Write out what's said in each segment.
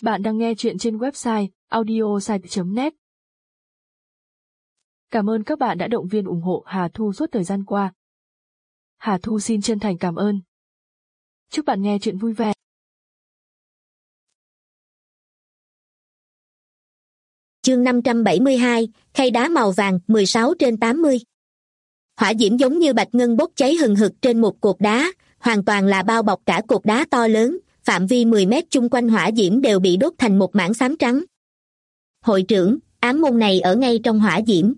Bạn đang nghe chuyện trên website audiosite.net. Cảm ơn các bạn đã động viên ủng hộ Hà Thu suốt thời gian qua. Hà Thu xin chân thành cảm ơn. Chúc bạn nghe chuyện vui vẻ. Chương 572, khay đá màu vàng 16/80. Hỏa diễm giống như bạch ngân bốc cháy hừng hực trên một cột đá, hoàn toàn là bao bọc cả cột đá to lớn, phạm vi 10 mét chung quanh hỏa diễm đều bị đốt thành một mảng xám trắng. Hội trưởng, ám môn này ở ngay trong hỏa diễm.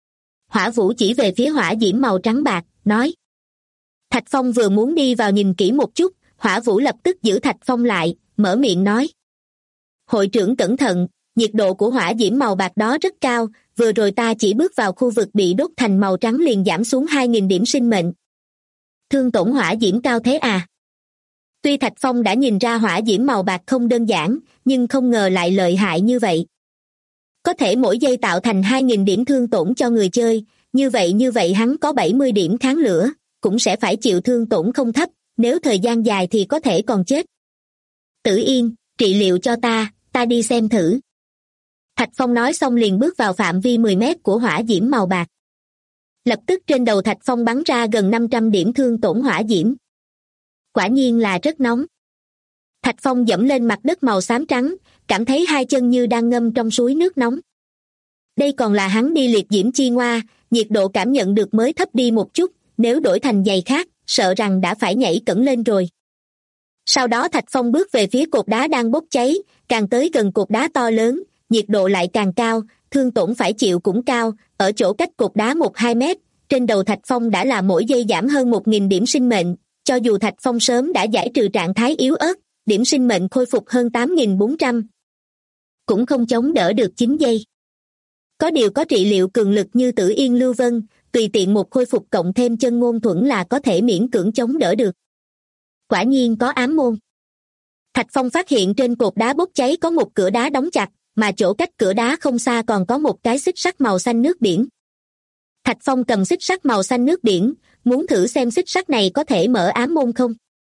Hỏa Vũ chỉ về phía hỏa diễm màu trắng bạc, nói. Thạch Phong vừa muốn đi vào nhìn kỹ một chút, Hỏa Vũ lập tức giữ Thạch Phong lại, mở miệng nói. Hội trưởng cẩn thận, nhiệt độ của hỏa diễm màu bạc đó rất cao, vừa rồi ta chỉ bước vào khu vực bị đốt thành màu trắng liền giảm xuống 2.000 điểm sinh mệnh. Thương tổn hỏa diễm cao thế à? Tuy Thạch Phong đã nhìn ra hỏa diễm màu bạc không đơn giản, nhưng không ngờ lại lợi hại như vậy. Có thể mỗi giây tạo thành 2.000 điểm thương tổn cho người chơi, như vậy hắn có 70 điểm kháng lửa, cũng sẽ phải chịu thương tổn không thấp, nếu thời gian dài thì có thể còn chết. Tử Yên, trị liệu cho ta đi xem thử. Thạch Phong nói xong liền bước vào phạm vi 10 mét của hỏa diễm màu bạc. Lập tức trên đầu Thạch Phong bắn ra gần 500 điểm thương tổn hỏa diễm. Quả nhiên là rất nóng. Thạch Phong dẫm lên mặt đất màu xám trắng, cảm thấy hai chân như đang ngâm trong suối nước nóng. Đây còn là hắn đi liệt diễm chi ngoa, nhiệt độ cảm nhận được mới thấp đi một chút, nếu đổi thành giày khác, sợ rằng đã phải nhảy cẫng lên rồi. Sau đó Thạch Phong bước về phía cột đá đang bốc cháy, càng tới gần cột đá to lớn, nhiệt độ lại càng cao, thương tổn phải chịu cũng cao, ở chỗ cách cột đá 1-2 mét, trên đầu Thạch Phong đã là mỗi giây giảm hơn 1.000 điểm sinh mệnh, cho dù Thạch Phong sớm đã giải trừ trạng thái yếu ớt, điểm sinh mệnh khôi phục hơn 8.400. Cũng không chống đỡ được 9 giây. Có điều có trị liệu cường lực như Tử Yên Lưu Vân, tùy tiện một khôi phục cộng thêm chân ngôn thuẫn là có thể miễn cưỡng chống đỡ được. Quả nhiên có ám môn. Thạch Phong phát hiện trên cột đá bốc cháy có một cửa đá đóng chặt, mà chỗ cách cửa đá không xa còn có một cái xích sắt màu xanh nước biển. Thạch Phong cầm xích sắt màu xanh nước biển, muốn thử xem xích sắt này có thể mở ám môn không.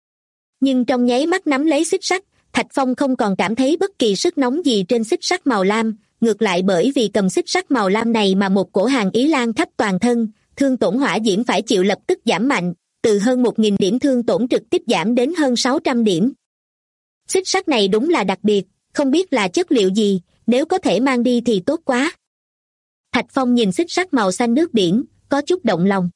Nhưng trong nháy mắt nắm lấy xích sắt, Thạch Phong không còn cảm thấy bất kỳ sức nóng gì trên xích sắt màu lam, ngược lại bởi vì cầm xích sắt màu lam này mà một cổ hàn ý lan khắp toàn thân, thương tổn hỏa diễm phải chịu lập tức giảm mạnh, từ hơn 1.000 điểm thương tổn trực tiếp giảm đến hơn 600 điểm. Xích sắt này đúng là đặc biệt, không biết là chất liệu gì, nếu có thể mang đi thì tốt quá. Thạch Phong nhìn xích sắt màu xanh nước biển, có chút động lòng.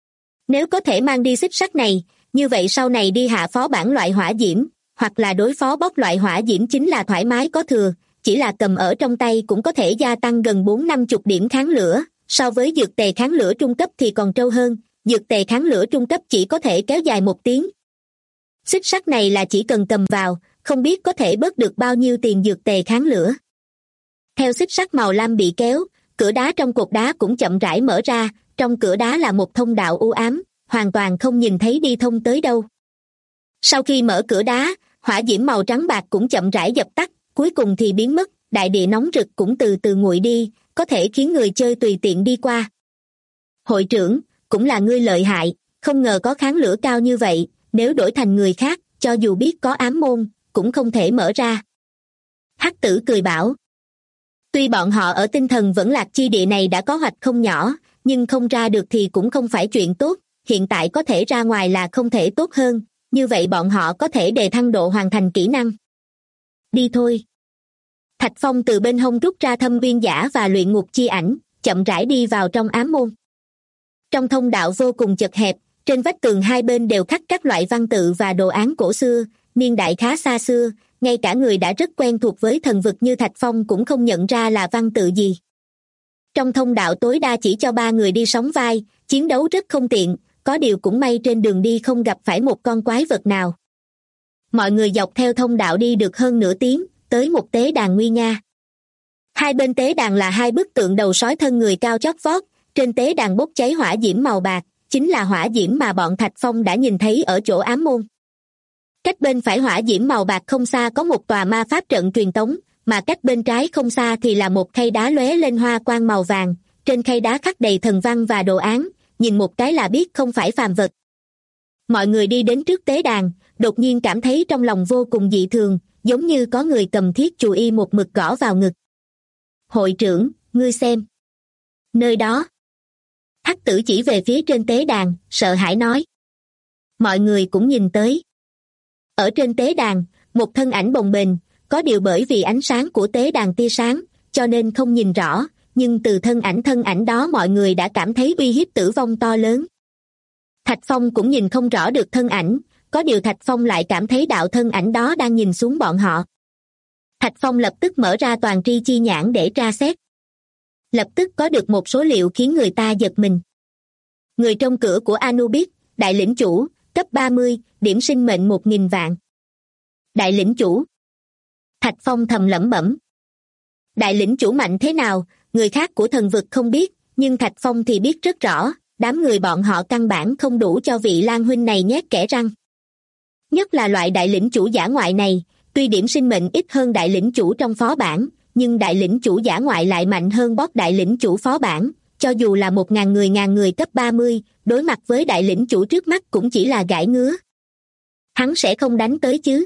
Nếu có thể mang đi xích sắt này, như vậy sau này đi hạ phó bản loại hỏa diễm, hoặc là đối phó bốc loại hỏa diễm chính là thoải mái có thừa, chỉ là cầm ở trong tay cũng có thể gia tăng gần 4-50 điểm kháng lửa, so với dược tề kháng lửa trung cấp thì còn trâu hơn, dược tề kháng lửa trung cấp chỉ có thể kéo dài 1 tiếng. Xích sắt này là chỉ cần cầm vào, không biết có thể bớt được bao nhiêu tiền dược tề kháng lửa. Theo xích sắt màu lam bị kéo, cửa đá trong cột đá cũng chậm rãi mở ra, trong cửa đá là một thông đạo u ám, hoàn toàn không nhìn thấy đi thông tới đâu. Sau khi mở cửa đá, hỏa diễm màu trắng bạc cũng chậm rãi dập tắt, cuối cùng thì biến mất, đại địa nóng rực cũng từ từ nguội đi, có thể khiến người chơi tùy tiện đi qua. Hội trưởng, cũng là ngươi lợi hại, không ngờ có kháng lửa cao như vậy, nếu đổi thành người khác, cho dù biết có ám môn, cũng không thể mở ra. Hắc Tử cười bảo. Tuy bọn họ ở tinh thần vẫn lạc chi địa này đã có hoạch không nhỏ, nhưng không ra được thì cũng không phải chuyện tốt, hiện tại có thể ra ngoài là không thể tốt hơn, như vậy bọn họ có thể đề thăng độ hoàn thành kỹ năng. Đi thôi. Thạch Phong từ bên hông rút ra thâm uyên giả và luyện ngục chi ảnh, chậm rãi đi vào trong ám môn. Trong thông đạo vô cùng chật hẹp, trên vách tường hai bên đều khắc các loại văn tự và đồ án cổ xưa, niên đại khá xa xưa, ngay cả người đã rất quen thuộc với thần vực như Thạch Phong cũng không nhận ra là văn tự gì. Trong thông đạo tối đa chỉ cho 3 người đi sóng vai, chiến đấu rất không tiện, có điều cũng may trên đường đi không gặp phải một con quái vật nào. Mọi người dọc theo thông đạo đi được hơn nửa tiếng, tới một tế đàn nguy nga. Hai bên tế đàn là 2 bức tượng đầu sói thân người cao chót vót, trên tế đàn bốc cháy hỏa diễm màu bạc, chính là hỏa diễm mà bọn Thạch Phong đã nhìn thấy ở chỗ ám môn. Cách bên phải hỏa diễm màu bạc không xa có một tòa ma pháp trận truyền tống, mà cách bên trái không xa thì là một khay đá lóe lên hoa quang màu vàng, trên khay đá khắc đầy thần văn và đồ án, nhìn một cái là biết không phải phàm vật. Mọi người đi đến trước tế đàn, đột nhiên cảm thấy trong lòng vô cùng dị thường, giống như có người cầm thiết chù y một mực gõ vào ngực. Hội trưởng, ngươi xem. Nơi đó. Hắc tử chỉ về phía trên tế đàn, sợ hãi nói. Mọi người cũng nhìn tới. Ở trên tế đàn, một thân ảnh bồng bềnh, có điều bởi vì ánh sáng của tế đàn tia sáng, cho nên không nhìn rõ, nhưng từ thân ảnh đó mọi người đã cảm thấy uy hiếp tử vong to lớn. Thạch Phong cũng nhìn không rõ được thân ảnh, có điều Thạch Phong lại cảm thấy đạo thân ảnh đó đang nhìn xuống bọn họ. Thạch Phong lập tức mở ra toàn tri chi nhãn để tra xét. Lập tức có được một số liệu khiến người ta giật mình. Người trong cửa của Anubis, đại lĩnh chủ, cấp 30, điểm sinh mệnh 1.000 vạn. Đại lĩnh chủ. Thạch Phong thầm lẩm bẩm. Đại lĩnh chủ mạnh thế nào, người khác của thần vực không biết, nhưng Thạch Phong thì biết rất rõ, đám người bọn họ căn bản không đủ cho vị Lan huynh này nhét kẽ răng. Nhất là loại đại lĩnh chủ giả ngoại này, tuy điểm sinh mệnh ít hơn đại lĩnh chủ trong phó bản, nhưng đại lĩnh chủ giả ngoại lại mạnh hơn boss đại lĩnh chủ phó bản, cho dù là 1.000 người cấp 30, đối mặt với đại lĩnh chủ trước mắt cũng chỉ là gãi ngứa. Hắn sẽ không đánh tới chứ?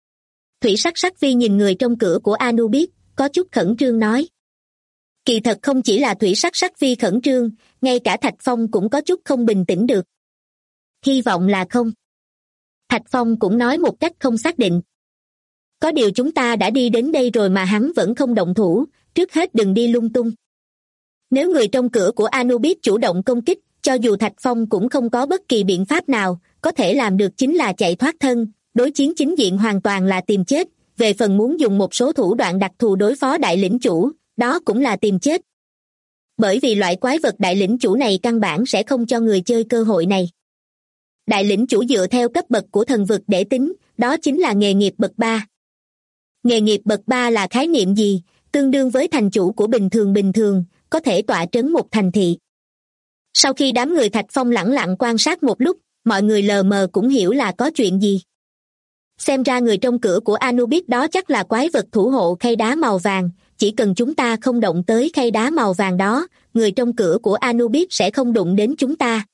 Thủy Sắc Sắc Vi nhìn người trong cửa của Anubis, có chút khẩn trương nói. Kỳ thật không chỉ là Thủy Sắc Sắc Vi khẩn trương, ngay cả Thạch Phong cũng có chút không bình tĩnh được. Hy vọng là không. Thạch Phong cũng nói một cách không xác định. Có điều chúng ta đã đi đến đây rồi mà hắn vẫn không động thủ, trước hết đừng đi lung tung. Nếu người trong cửa của Anubis chủ động công kích, cho dù Thạch Phong cũng không có bất kỳ biện pháp nào, có thể làm được chính là chạy thoát thân, đối chiến chính diện hoàn toàn là tìm chết, về phần muốn dùng một số thủ đoạn đặc thù đối phó đại lĩnh chủ, đó cũng là tìm chết. Bởi vì loại quái vật đại lĩnh chủ này căn bản sẽ không cho người chơi cơ hội này. Đại lĩnh chủ dựa theo cấp bậc của thần vực để tính, đó chính là nghề nghiệp bậc 3. Nghề nghiệp bậc 3 là khái niệm gì? Tương đương với thành chủ của bình thường, có thể tọa trấn một thành thị. Sau khi đám người Thạch Phong lẳng lặng quan sát một lúc, mọi người lờ mờ cũng hiểu là có chuyện gì. Xem ra người trong cửa của Anubis đó chắc là quái vật thủ hộ khay đá màu vàng, chỉ cần chúng ta không động tới khay đá màu vàng đó, người trong cửa của Anubis sẽ không đụng đến chúng ta.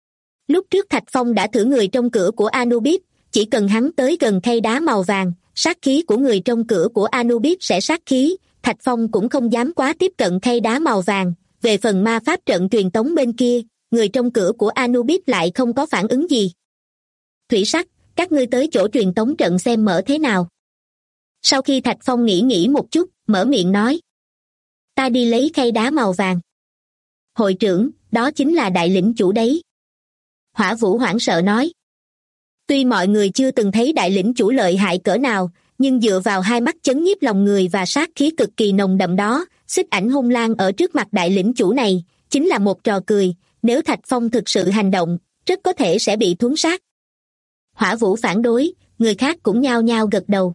Lúc trước Thạch Phong đã thử người trong cửa của Anubis, chỉ cần hắn tới gần khay đá màu vàng, sát khí của người trong cửa của Anubis sẽ sát khí, Thạch Phong cũng không dám quá tiếp cận khay đá màu vàng. Về phần ma pháp trận truyền tống bên kia, người trong cửa của Anubis lại không có phản ứng gì. Thủy Sắc, các ngươi tới chỗ truyền tống trận xem mở thế nào. Sau khi Thạch Phong nghĩ một chút, mở miệng nói. Ta đi lấy khay đá màu vàng. Hội trưởng, đó chính là đại lĩnh chủ đấy. Hỏa Vũ hoảng sợ nói. Tuy mọi người chưa từng thấy đại lĩnh chủ lợi hại cỡ nào, nhưng dựa vào hai mắt chấn nhiếp lòng người và sát khí cực kỳ nồng đậm đó, xích ảnh hung lang ở trước mặt đại lĩnh chủ này, chính là một trò cười, nếu Thạch Phong thực sự hành động, rất có thể sẽ bị thuấn sát. Hỏa Vũ phản đối, người khác cũng nhao nhao gật đầu.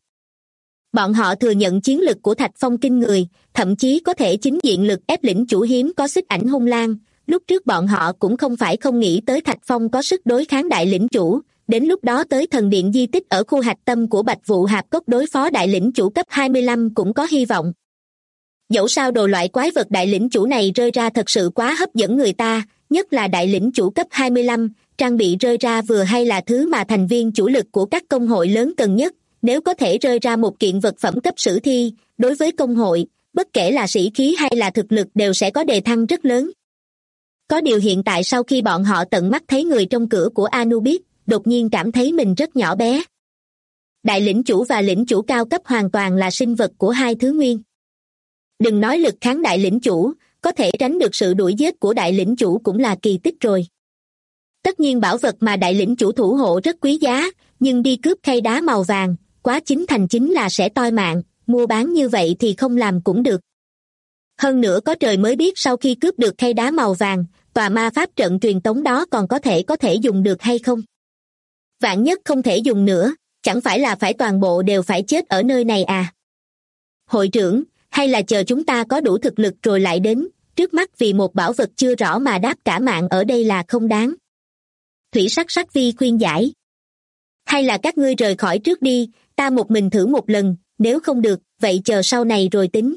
Bọn họ thừa nhận chiến lực của Thạch Phong kinh người, thậm chí có thể chính diện lực ép lĩnh chủ hiếm có xích ảnh hung lang. Lúc trước bọn họ cũng không phải không nghĩ tới Thạch Phong có sức đối kháng đại lĩnh chủ, đến lúc đó tới thần điện di tích ở khu hạch tâm của Bạch Vụ Hạp Cốc đối phó đại lĩnh chủ cấp 25 cũng có hy vọng. Dẫu sao đồ loại quái vật đại lĩnh chủ này rơi ra thật sự quá hấp dẫn người ta, nhất là đại lĩnh chủ cấp 25, trang bị rơi ra vừa hay là thứ mà thành viên chủ lực của các công hội lớn cần nhất, nếu có thể rơi ra một kiện vật phẩm cấp sử thi, đối với công hội, bất kể là sĩ khí hay là thực lực đều sẽ có đề thăng rất lớn. Có điều hiện tại sau khi bọn họ tận mắt thấy người trong cửa của Anubis, đột nhiên cảm thấy mình rất nhỏ bé. Đại lĩnh chủ và lĩnh chủ cao cấp hoàn toàn là sinh vật của hai thứ nguyên. Đừng nói lực kháng đại lĩnh chủ, có thể tránh được sự đuổi giết của đại lĩnh chủ cũng là kỳ tích rồi. Tất nhiên bảo vật mà đại lĩnh chủ thủ hộ rất quý giá, nhưng đi cướp khay đá màu vàng, quá chính thành chính là sẽ toi mạng, mua bán như vậy thì không làm cũng được. Hơn nữa có trời mới biết sau khi cướp được khay đá màu vàng, tòa ma pháp trận truyền tống đó còn có thể dùng được hay không. Vạn nhất không thể dùng nữa, chẳng phải là phải toàn bộ đều phải chết ở nơi này à? Hội trưởng, hay là chờ chúng ta có đủ thực lực rồi lại đến, trước mắt vì một bảo vật chưa rõ mà đáp cả mạng ở đây là không đáng. Thủy Sắc Sắc Vi khuyên giải. Hay là các ngươi rời khỏi trước đi, ta một mình thử một lần, nếu không được, vậy chờ sau này rồi tính.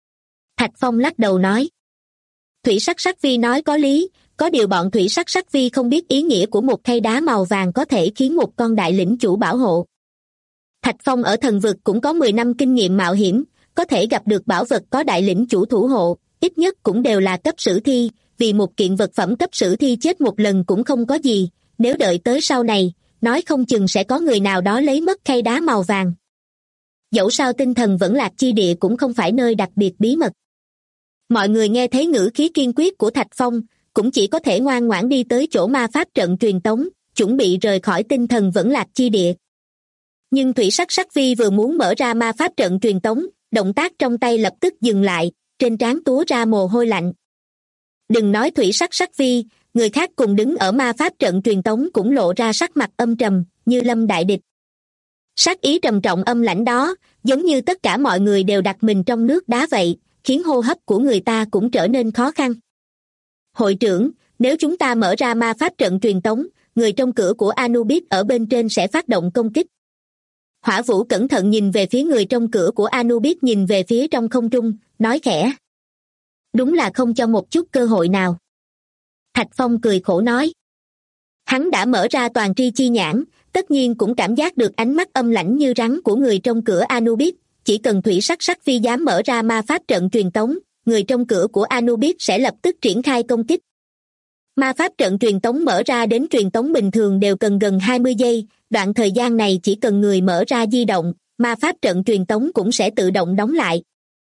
Thạch Phong lắc đầu nói. Thủy Sắc Sắc Vi nói có lý, có điều bọn Thủy Sắc Sắc Vi không biết ý nghĩa của một khay đá màu vàng có thể khiến một con đại lĩnh chủ bảo hộ. Thạch Phong ở thần vực cũng có 10 năm kinh nghiệm mạo hiểm, có thể gặp được bảo vật có đại lĩnh chủ thủ hộ, ít nhất cũng đều là cấp sử thi, vì một kiện vật phẩm cấp sử thi chết một lần cũng không có gì, nếu đợi tới sau này, nói không chừng sẽ có người nào đó lấy mất khay đá màu vàng. Dẫu sao tinh thần vẫn lạc chi địa cũng không phải nơi đặc biệt bí mật. Mọi người nghe thấy ngữ khí kiên quyết của Thạch Phong, cũng chỉ có thể ngoan ngoãn đi tới chỗ ma pháp trận truyền tống, chuẩn bị rời khỏi tinh thần vẫn lạc chi địa. Nhưng Thủy Sắc Sắc Vi vừa muốn mở ra ma pháp trận truyền tống, động tác trong tay lập tức dừng lại, trên trán túa ra mồ hôi lạnh. Đừng nói Thủy Sắc Sắc Vi, người khác cùng đứng ở ma pháp trận truyền tống cũng lộ ra sắc mặt âm trầm, như lâm đại địch. Sát ý trầm trọng âm lãnh đó, giống như tất cả mọi người đều đặt mình trong nước đá vậy, khiến hô hấp của người ta cũng trở nên khó khăn. Hội trưởng, nếu chúng ta mở ra ma pháp trận truyền tống, người trong cửa của Anubis ở bên trên sẽ phát động công kích. Hỏa Vũ cẩn thận nhìn về phía người trong cửa của Anubis, nhìn về phía trong không trung, nói khẽ. Đúng là không cho một chút cơ hội nào. Thạch Phong cười khổ nói. Hắn đã mở ra toàn tri chi nhãn, tất nhiên cũng cảm giác được ánh mắt âm lãnh như rắn của người trong cửa Anubis. Chỉ cần Thủy Sắc Sắc Vi dám mở ra ma pháp trận truyền tống, người trong cửa của Anubis sẽ lập tức triển khai công kích. Ma pháp trận truyền tống mở ra đến truyền tống bình thường đều cần gần 20 giây, đoạn thời gian này chỉ cần người mở ra di động, ma pháp trận truyền tống cũng sẽ tự động đóng lại.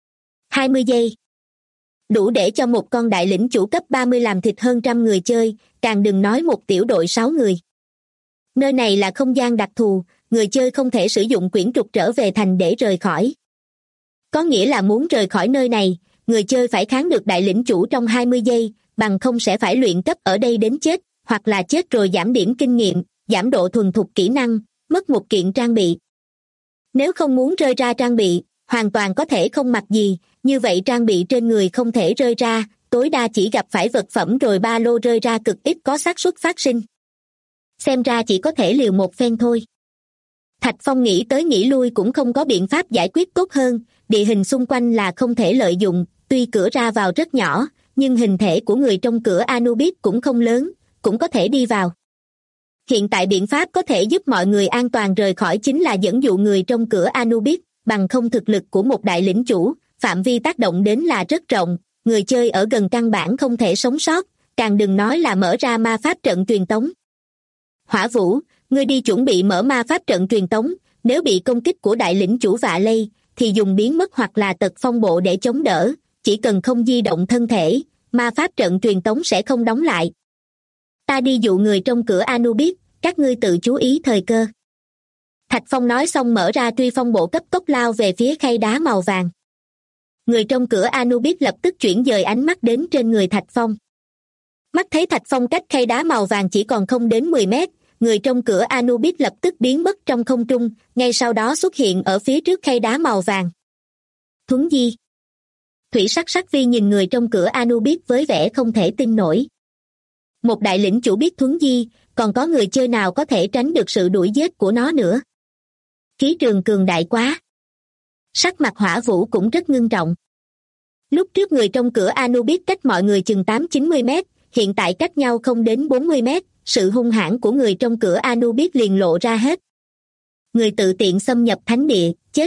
20 giây. Đủ để cho một con đại lĩnh chủ cấp 30 làm thịt hơn trăm người chơi, càng đừng nói một tiểu đội 6 người. Nơi này là không gian đặc thù, người chơi không thể sử dụng quyển trục trở về thành để rời khỏi. Có nghĩa là muốn rời khỏi nơi này, người chơi phải kháng được đại lĩnh chủ trong 20 giây, bằng không sẽ phải luyện cấp ở đây đến chết, hoặc là chết rồi giảm điểm kinh nghiệm, giảm độ thuần thục kỹ năng, mất một kiện trang bị. Nếu không muốn rơi ra trang bị, hoàn toàn có thể không mặc gì, như vậy trang bị trên người không thể rơi ra, tối đa chỉ gặp phải vật phẩm rồi ba lô rơi ra, cực ít có xác suất phát sinh. Xem ra chỉ có thể liều một phen thôi. Thạch Phong nghĩ tới nghĩ lui cũng không có biện pháp giải quyết tốt hơn, địa hình xung quanh là không thể lợi dụng, tuy cửa ra vào rất nhỏ, nhưng hình thể của người trong cửa Anubis cũng không lớn, cũng có thể đi vào. Hiện tại biện pháp có thể giúp mọi người an toàn rời khỏi chính là dẫn dụ người trong cửa Anubis, bằng không thực lực của một đại lĩnh chủ, phạm vi tác động đến là rất rộng, người chơi ở gần căn bản không thể sống sót, càng đừng nói là mở ra ma pháp trận truyền tống. Hỏa Vũ, ngươi đi chuẩn bị mở ma pháp trận truyền tống, nếu bị công kích của đại lĩnh chủ vạ lây, thì dùng biến mất hoặc là tật phong bộ để chống đỡ, chỉ cần không di động thân thể, ma pháp trận truyền tống sẽ không đóng lại. Ta đi dụ người trong cửa Anubis, các ngươi tự chú ý thời cơ. Thạch Phong nói xong mở ra truy phong bộ cấp tốc lao về phía khay đá màu vàng. Người trong cửa Anubis lập tức chuyển dời ánh mắt đến trên người Thạch Phong. Mắt thấy Thạch Phong cách khay đá màu vàng chỉ còn không đến 10 mét, người trong cửa Anubis lập tức biến mất trong không trung, ngay sau đó xuất hiện ở phía trước khay đá màu vàng. Thuấn di. Thủy Sắc Sắc Vi nhìn người trong cửa Anubis với vẻ không thể tin nổi. Một đại lĩnh chủ biết thuấn di, còn có người chơi nào có thể tránh được sự đuổi giết của nó nữa. Khí trường cường đại quá. Sắc mặt Hỏa Vũ cũng rất ngưng trọng. Lúc trước người trong cửa Anubis cách mọi người chừng 8-90 mét, hiện tại cách nhau không đến 40 mét, sự hung hãn của người trong cửa Anubis liền lộ ra hết. Người tự tiện xâm nhập thánh địa, chết.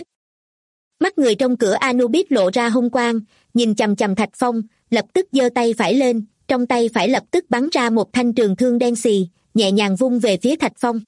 Mắt người trong cửa Anubis lộ ra hung quang, nhìn chằm chằm Thạch Phong, lập tức giơ tay phải lên, trong tay phải lập tức bắn ra một thanh trường thương đen xì, nhẹ nhàng vung về phía Thạch Phong.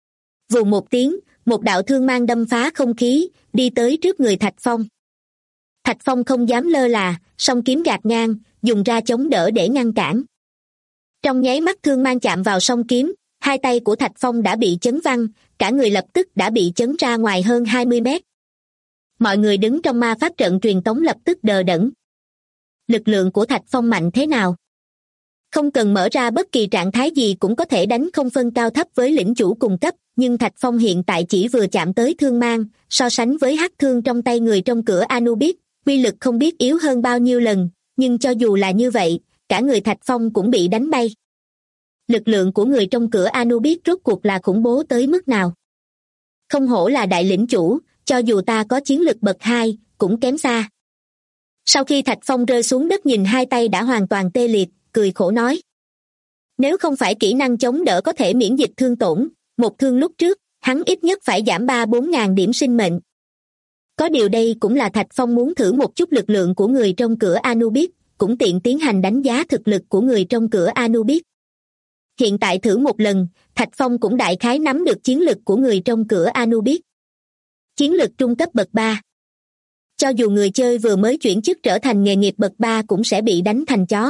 Vù một tiếng, một đạo thương mang đâm phá không khí, đi tới trước người Thạch Phong. Thạch Phong không dám lơ là, song kiếm gạt ngang, dùng ra chống đỡ để ngăn cản. Trong nháy mắt thương mang chạm vào song kiếm, hai tay của Thạch Phong đã bị chấn văng, cả người lập tức đã bị chấn ra ngoài hơn 20 mét. Mọi người đứng trong ma pháp trận truyền tống lập tức đờ đẫn. Lực lượng của Thạch Phong mạnh thế nào? Không cần mở ra bất kỳ trạng thái gì cũng có thể đánh không phân cao thấp với lĩnh chủ cùng cấp, nhưng Thạch Phong hiện tại chỉ vừa chạm tới thương mang, so sánh với hắc thương trong tay người trong cửa Anubis, uy lực không biết yếu hơn bao nhiêu lần, nhưng cho dù là như vậy, cả người Thạch Phong cũng bị đánh bay. Lực lượng của người trong cửa Anubis rốt cuộc là khủng bố tới mức nào? Không hổ là đại lĩnh chủ, cho dù ta có chiến lực bậc 2, cũng kém xa. Sau khi Thạch Phong rơi xuống đất nhìn hai tay đã hoàn toàn tê liệt, cười khổ nói. Nếu không phải kỹ năng chống đỡ có thể miễn dịch thương tổn, một thương lúc trước, hắn ít nhất phải giảm 3-4 ngàn điểm sinh mệnh. Có điều đây cũng là Thạch Phong muốn thử một chút lực lượng của người trong cửa Anubis, cũng tiện tiến hành đánh giá thực lực của người trong cửa Anubis. Hiện tại thử một lần, Thạch Phong cũng đại khái nắm được chiến lực của người trong cửa Anubis. Chiến lực trung cấp bậc 3. Cho dù người chơi vừa mới chuyển chức trở thành nghề nghiệp bậc 3 cũng sẽ bị đánh thành chó.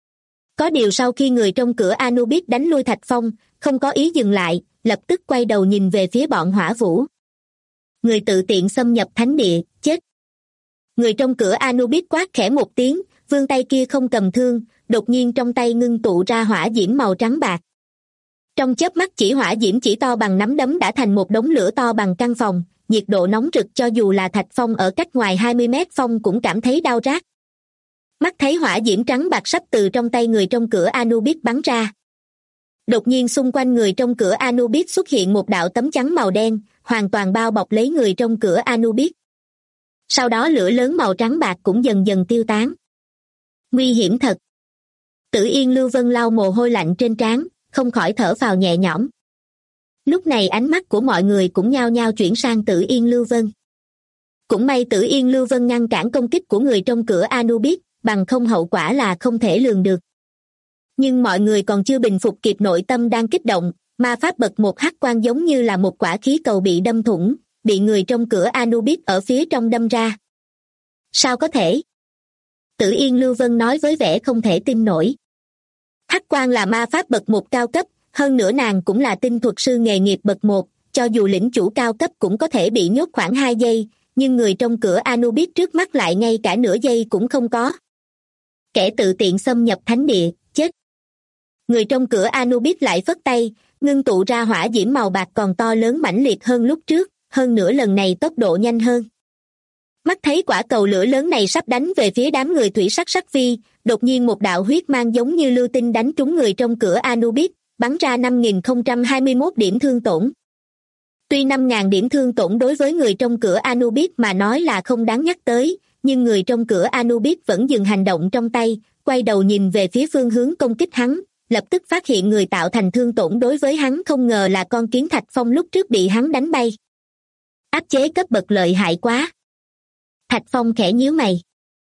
Có điều sau khi người trong cửa Anubis đánh lui Thạch Phong, không có ý dừng lại, lập tức quay đầu nhìn về phía bọn Hỏa Vũ. Người tự tiện xâm nhập thánh địa, chết. Người trong cửa Anubis quát khẽ một tiếng, vươn tay kia không cầm thương, đột nhiên trong tay ngưng tụ ra hỏa diễm màu trắng bạc. Trong chớp mắt chỉ hỏa diễm chỉ to bằng nắm đấm đã thành một đống lửa to bằng căn phòng, nhiệt độ nóng rực cho dù là Thạch Phong ở cách ngoài 20 mét phong cũng cảm thấy đau rát. Mắt thấy hỏa diễm trắng bạc sắp từ trong tay người trong cửa Anubis bắn ra. Đột nhiên xung quanh người trong cửa Anubis xuất hiện một đạo tấm chắn màu đen, hoàn toàn bao bọc lấy người trong cửa Anubis. Sau đó lửa lớn màu trắng bạc cũng dần dần tiêu tán. Nguy hiểm thật. Tử Yên Lưu Vân lau mồ hôi lạnh trên trán, không khỏi thở phào nhẹ nhõm. Lúc này ánh mắt của mọi người cũng nhao nhao chuyển sang Tử Yên Lưu Vân. Cũng may Tử Yên Lưu Vân ngăn cản công kích của người trong cửa Anubis, bằng không hậu quả là không thể lường được. Nhưng mọi người còn chưa bình phục kịp nội tâm đang kích động, ma pháp bậc 1 hắc quang giống như là một quả khí cầu bị đâm thủng, bị người trong cửa Anubis ở phía trong đâm ra. Sao có thể? Tử Yên Lưu Vân nói với vẻ không thể tin nổi. Hắc quang là ma pháp bậc 1 cao cấp, hơn nữa nàng cũng là tinh thuật sư nghề nghiệp bậc 1, cho dù lĩnh chủ cao cấp cũng có thể bị nhốt khoảng 2 giây, nhưng người trong cửa Anubis trước mắt lại ngay cả nửa giây cũng không có. Kẻ tự tiện xâm nhập thánh địa, chết. Người trong cửa Anubis lại phất tay, ngưng tụ ra hỏa diễm màu bạc còn to lớn mãnh liệt hơn lúc trước, hơn nữa lần này tốc độ nhanh hơn. Mắt thấy quả cầu lửa lớn này sắp đánh về phía đám người thủy sắc sắc phi, đột nhiên một đạo huyết mang giống như lưu tinh đánh trúng người trong cửa Anubis, bắn ra 5.021 điểm thương tổn. Tuy 5.000 điểm thương tổn đối với người trong cửa Anubis mà nói là không đáng nhắc tới, nhưng người trong cửa Anubis vẫn dừng hành động trong tay, quay đầu nhìn về phía phương hướng công kích hắn, lập tức phát hiện người tạo thành thương tổn đối với hắn không ngờ là con kiến Thạch Phong lúc trước bị hắn đánh bay. Áp chế cấp bậc lợi hại quá. Thạch Phong khẽ nhíu mày.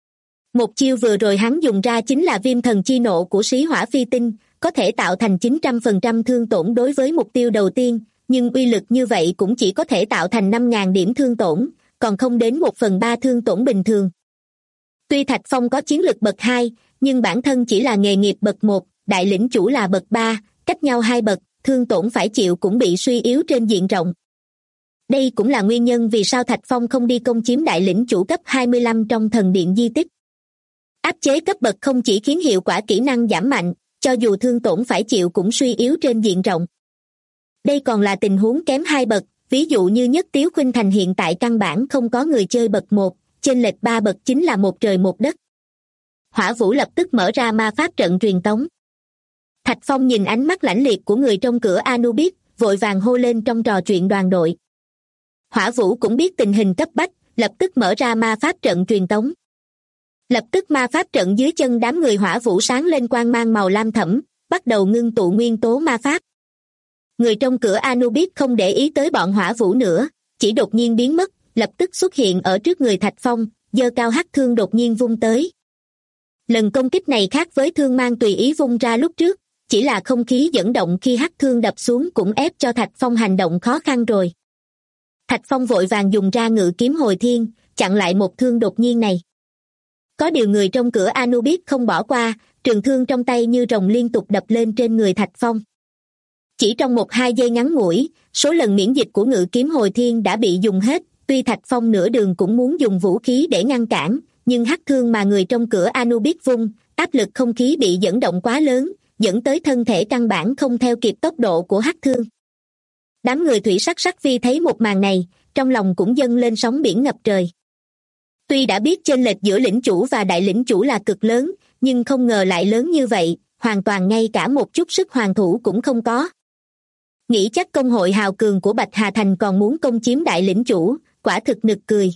Một chiêu vừa rồi hắn dùng ra chính là viêm thần chi nộ của Sĩ Hỏa Phi Tinh, có thể tạo thành 900% thương tổn đối với mục tiêu đầu tiên, nhưng uy lực như vậy cũng chỉ có thể tạo thành 5.000 điểm thương tổn, còn không đến 1/3 thương tổn bình thường. Tuy Thạch Phong có chiến lực bậc 2, nhưng bản thân chỉ là nghề nghiệp bậc 1, đại lĩnh chủ là bậc 3, cách nhau 2 bậc, thương tổn phải chịu cũng bị suy yếu trên diện rộng. Đây cũng là nguyên nhân vì sao Thạch Phong không đi công chiếm đại lĩnh chủ cấp 25 trong thần điện di tích. Áp chế cấp bậc không chỉ khiến hiệu quả kỹ năng giảm mạnh, cho dù thương tổn phải chịu cũng suy yếu trên diện rộng. Đây còn là tình huống kém 2 bậc, ví dụ như Nhất Tiếu Khuynh Thành hiện tại căn bản không có người chơi bậc 1, chênh lệch 3 bậc chính là một trời một đất. Hỏa Vũ lập tức mở ra ma pháp trận truyền tống. Thạch Phong nhìn ánh mắt lãnh liệt của người trong cửa Anubis, vội vàng hô lên trong trò chuyện đoàn đội. Hỏa Vũ cũng biết tình hình cấp bách, lập tức mở ra ma pháp trận truyền tống. Lập tức ma pháp trận dưới chân đám người Hỏa Vũ sáng lên quang mang màu lam thẫm, bắt đầu ngưng tụ nguyên tố ma pháp. Người trong cửa Anubis không để ý tới bọn Hỏa Vũ nữa, chỉ đột nhiên biến mất, lập tức xuất hiện ở trước người Thạch Phong, giơ cao hắc thương đột nhiên vung tới. Lần công kích này khác với thương mang tùy ý vung ra lúc trước, chỉ là không khí dẫn động khi hắc thương đập xuống cũng ép cho Thạch Phong hành động khó khăn rồi. Thạch Phong vội vàng dùng ra ngự kiếm hồi thiên, chặn lại một thương đột nhiên này. Có điều người trong cửa Anubis không bỏ qua, trường thương trong tay như rồng liên tục đập lên trên người Thạch Phong. Chỉ trong 1-2 giây ngắn ngủi, số lần miễn dịch của ngự kiếm hồi thiên đã bị dùng hết, tuy Thạch Phong nửa đường cũng muốn dùng vũ khí để ngăn cản, nhưng hắc thương mà người trong cửa Anubis vung, áp lực không khí bị dẫn động quá lớn, dẫn tới thân thể căn bản không theo kịp tốc độ của hắc thương. Đám người thủy sắc sắc phi thấy một màn này, trong lòng cũng dâng lên sóng biển ngập trời. Tuy đã biết chênh lệch giữa lĩnh chủ và đại lĩnh chủ là cực lớn, nhưng không ngờ lại lớn như vậy, hoàn toàn ngay cả một chút sức hoàn thủ cũng không có. Nghĩ chắc công hội hào cường của Bạch Hà Thành còn muốn công chiếm đại lĩnh chủ, quả thực nực cười.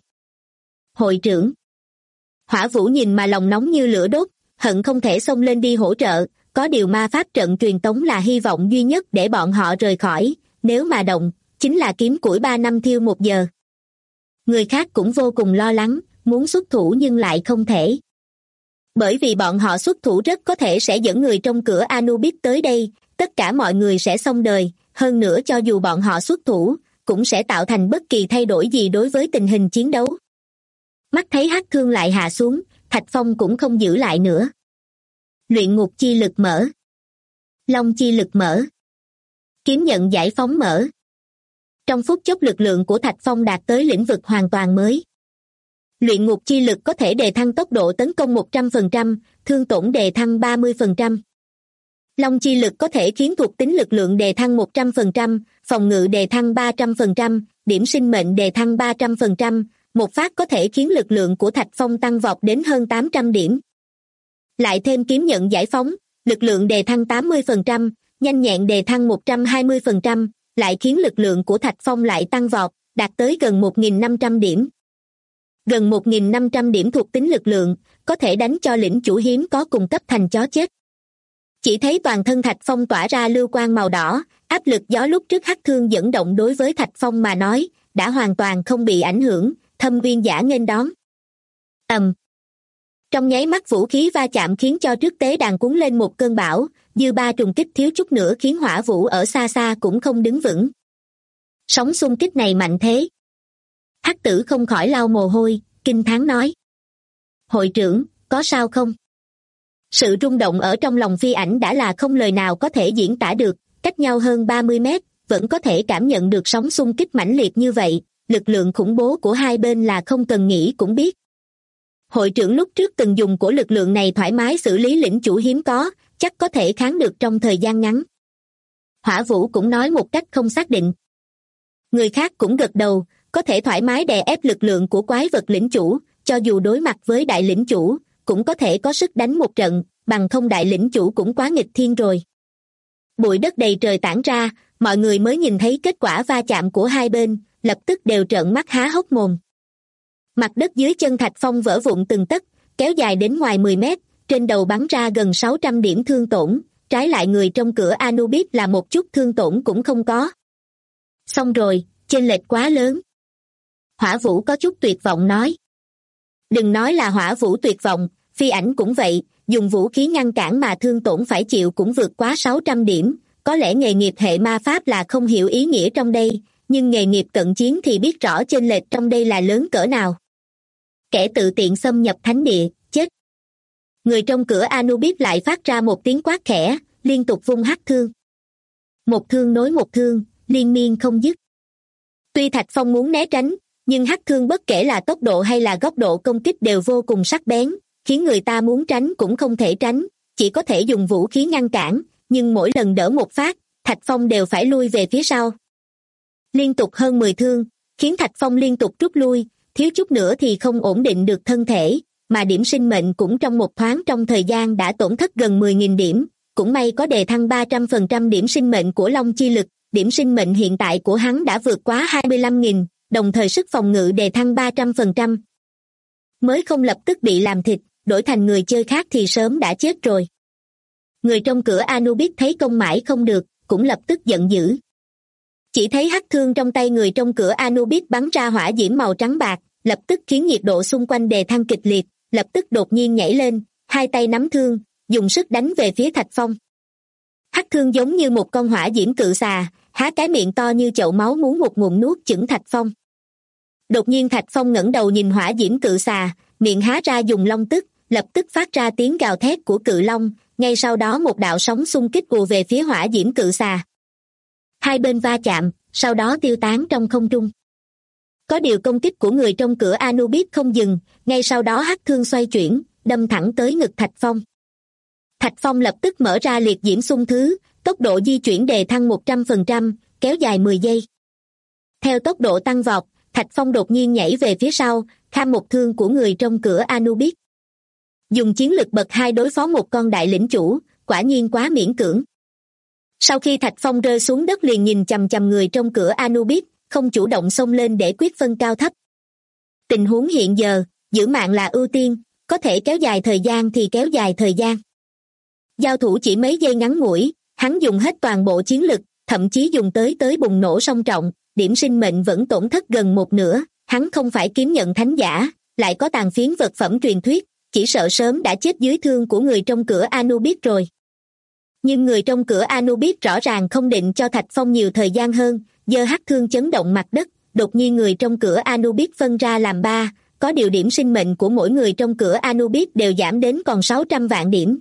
Hội trưởng Hỏa Vũ nhìn mà lòng nóng như lửa đốt, hận không thể xông lên đi hỗ trợ, có điều ma pháp trận truyền tống là hy vọng duy nhất để bọn họ rời khỏi, nếu mà động, chính là kiếm củi 3 năm thiêu 1 giờ. Người khác cũng vô cùng lo lắng, muốn xuất thủ nhưng lại không thể. Bởi vì bọn họ xuất thủ rất có thể sẽ dẫn người trong cửa Anubis tới đây, tất cả mọi người sẽ xong đời, hơn nữa cho dù bọn họ xuất thủ, cũng sẽ tạo thành bất kỳ thay đổi gì đối với tình hình chiến đấu. Mắt thấy hắc thương lại hạ xuống, Thạch Phong cũng không giữ lại nữa. Luyện ngục chi lực mở. Long chi lực mở. Kiếm nhận giải phóng mở. Trong phút chốc lực lượng của Thạch Phong đạt tới lĩnh vực hoàn toàn mới. Luyện ngục chi lực có thể đề thăng tốc độ tấn công 100%, thương tổn đề thăng 30%. Long chi lực có thể khiến thuộc tính lực lượng đề thăng 100%, phòng ngự đề thăng 300%, điểm sinh mệnh đề thăng 300%, một phát có thể khiến lực lượng của Thạch Phong tăng vọt đến hơn 800 điểm. Lại thêm kiếm nhận giải phóng, lực lượng đề thăng 80%, nhanh nhẹn đề thăng 120%, lại khiến lực lượng của Thạch Phong lại tăng vọt, đạt tới gần 1.500 điểm. Gần 1.500 điểm thuộc tính lực lượng, có thể đánh cho lĩnh chủ hiếm có cùng cấp thành chó chết. Chỉ thấy toàn thân Thạch Phong tỏa ra lưu quang màu đỏ, áp lực gió lúc trước hắc thương dẫn động đối với Thạch Phong mà nói, đã hoàn toàn không bị ảnh hưởng, Thâm Uyên Giả nghênh đón. Trong nháy mắt vũ khí va chạm khiến cho trước tế đàn cuốn lên một cơn bão, dư ba trùng kích thiếu chút nữa khiến Hỏa Vũ ở xa xa cũng không đứng vững. Sóng xung kích này mạnh thế. Hắc Tử không khỏi lau mồ hôi, kinh thán nói. Hội trưởng, có sao không? Sự rung động ở trong lòng Phi Ảnh đã là không lời nào có thể diễn tả được, cách nhau hơn 30 mét, vẫn có thể cảm nhận được sóng xung kích mãnh liệt như vậy, lực lượng khủng bố của hai bên là không cần nghĩ cũng biết. Hội trưởng lúc trước từng dùng của lực lượng này thoải mái xử lý lĩnh chủ hiếm có, chắc có thể kháng được trong thời gian ngắn. Hỏa Vũ cũng nói một cách không xác định. Người khác cũng gật đầu, có thể thoải mái đè ép lực lượng của quái vật lĩnh chủ, cho dù đối mặt với đại lĩnh chủ, cũng có thể có sức đánh một trận, bằng không đại lĩnh chủ cũng quá nghịch thiên rồi. Bụi đất đầy trời tản ra, mọi người mới nhìn thấy kết quả va chạm của hai bên, lập tức đều trợn mắt há hốc mồm. Mặt đất dưới chân Thạch Phong vỡ vụn từng tấc, kéo dài đến ngoài 10 mét, trên đầu bắn ra gần 600 điểm thương tổn, trái lại người trong cửa Anubis là một chút thương tổn cũng không có. Xong rồi, chênh lệch quá lớn. Hỏa Vũ có chút tuyệt vọng nói. Đừng nói là Hỏa Vũ tuyệt vọng, Phi Ảnh cũng vậy, dùng vũ khí ngăn cản mà thương tổn phải chịu cũng vượt quá 600 điểm, có lẽ nghề nghiệp hệ ma pháp là không hiểu ý nghĩa trong đây, nhưng nghề nghiệp cận chiến thì biết rõ chênh lệch trong đây là lớn cỡ nào. Kẻ tự tiện xâm nhập thánh địa, chết. Người trong cửa Anubis lại phát ra một tiếng quát khẽ, liên tục vung hắc thương. Một thương nối một thương, liên miên không dứt. Tuy Thạch Phong muốn né tránh, nhưng hắc thương bất kể là tốc độ hay là góc độ công kích đều vô cùng sắc bén, khiến người ta muốn tránh cũng không thể tránh, chỉ có thể dùng vũ khí ngăn cản, nhưng mỗi lần đỡ một phát, Thạch Phong đều phải lui về phía sau. Liên tục hơn 10 thương, khiến Thạch Phong liên tục rút lui, thiếu chút nữa thì không ổn định được thân thể, mà điểm sinh mệnh cũng trong một thoáng trong thời gian đã tổn thất gần 10.000 điểm, cũng may có đề thăng 300% điểm sinh mệnh của Long chi lực, điểm sinh mệnh hiện tại của hắn đã vượt quá 25.000, đồng thời sức phòng ngự đề thăng 300%. Mới không lập tức bị làm thịt, đổi thành người chơi khác thì sớm đã chết rồi. Người trong cửa Anubis thấy công mãi không được, cũng lập tức giận dữ. Chỉ thấy hắc thương trong tay người trong cửa Anubis bắn ra hỏa diễm màu trắng bạc, lập tức khiến nhiệt độ xung quanh đề thăng kịch liệt, lập tức đột nhiên nhảy lên, hai tay nắm thương, dùng sức đánh về phía Thạch Phong. Hắc thương giống như một con hỏa diễm cự xà, há cái miệng to như chậu máu muốn một ngụm nuốt chửng Thạch Phong. Đột nhiên Thạch Phong ngẩng đầu nhìn hỏa diễm cự xà, miệng há ra dùng long tức, lập tức phát ra tiếng gào thét của cự long, ngay sau đó một đạo sóng xung kích ùa về phía hỏa diễm cự xà. Hai bên va chạm, sau đó tiêu tán trong không trung. Có điều công kích của người trong cửa Anubis không dừng, ngay sau đó hắc thương xoay chuyển, đâm thẳng tới ngực Thạch Phong. Thạch Phong lập tức mở ra liệt diễm xung thứ, tốc độ di chuyển đề thăng 100%, kéo dài 10 giây. Theo tốc độ tăng vọt, Thạch Phong đột nhiên nhảy về phía sau, kham một thương của người trong cửa Anubis. Dùng chiến lực bậc 2 đối phó một con đại lĩnh chủ, quả nhiên quá miễn cưỡng. Sau khi Thạch Phong rơi xuống đất liền nhìn chằm chằm người trong cửa Anubis, không chủ động xông lên để quyết phân cao thấp. Tình huống hiện giờ, giữ mạng là ưu tiên, có thể kéo dài thời gian thì kéo dài thời gian. Giao thủ chỉ mấy giây ngắn ngủi, hắn dùng hết toàn bộ chiến lực, thậm chí dùng tới bùng nổ song trọng, điểm sinh mệnh vẫn tổn thất gần một nửa. Hắn không phải kiếm nhận thánh giả, lại có tàn phiến vật phẩm truyền thuyết, chỉ sợ sớm đã chết dưới thương của người trong cửa Anubis rồi. Nhưng người trong cửa Anubis rõ ràng không định cho Thạch Phong nhiều thời gian hơn, giơ hắc thương chấn động mặt đất, đột nhiên người trong cửa Anubis phân ra làm ba, có điều điểm sinh mệnh của mỗi người trong cửa Anubis đều giảm đến còn 600 vạn điểm.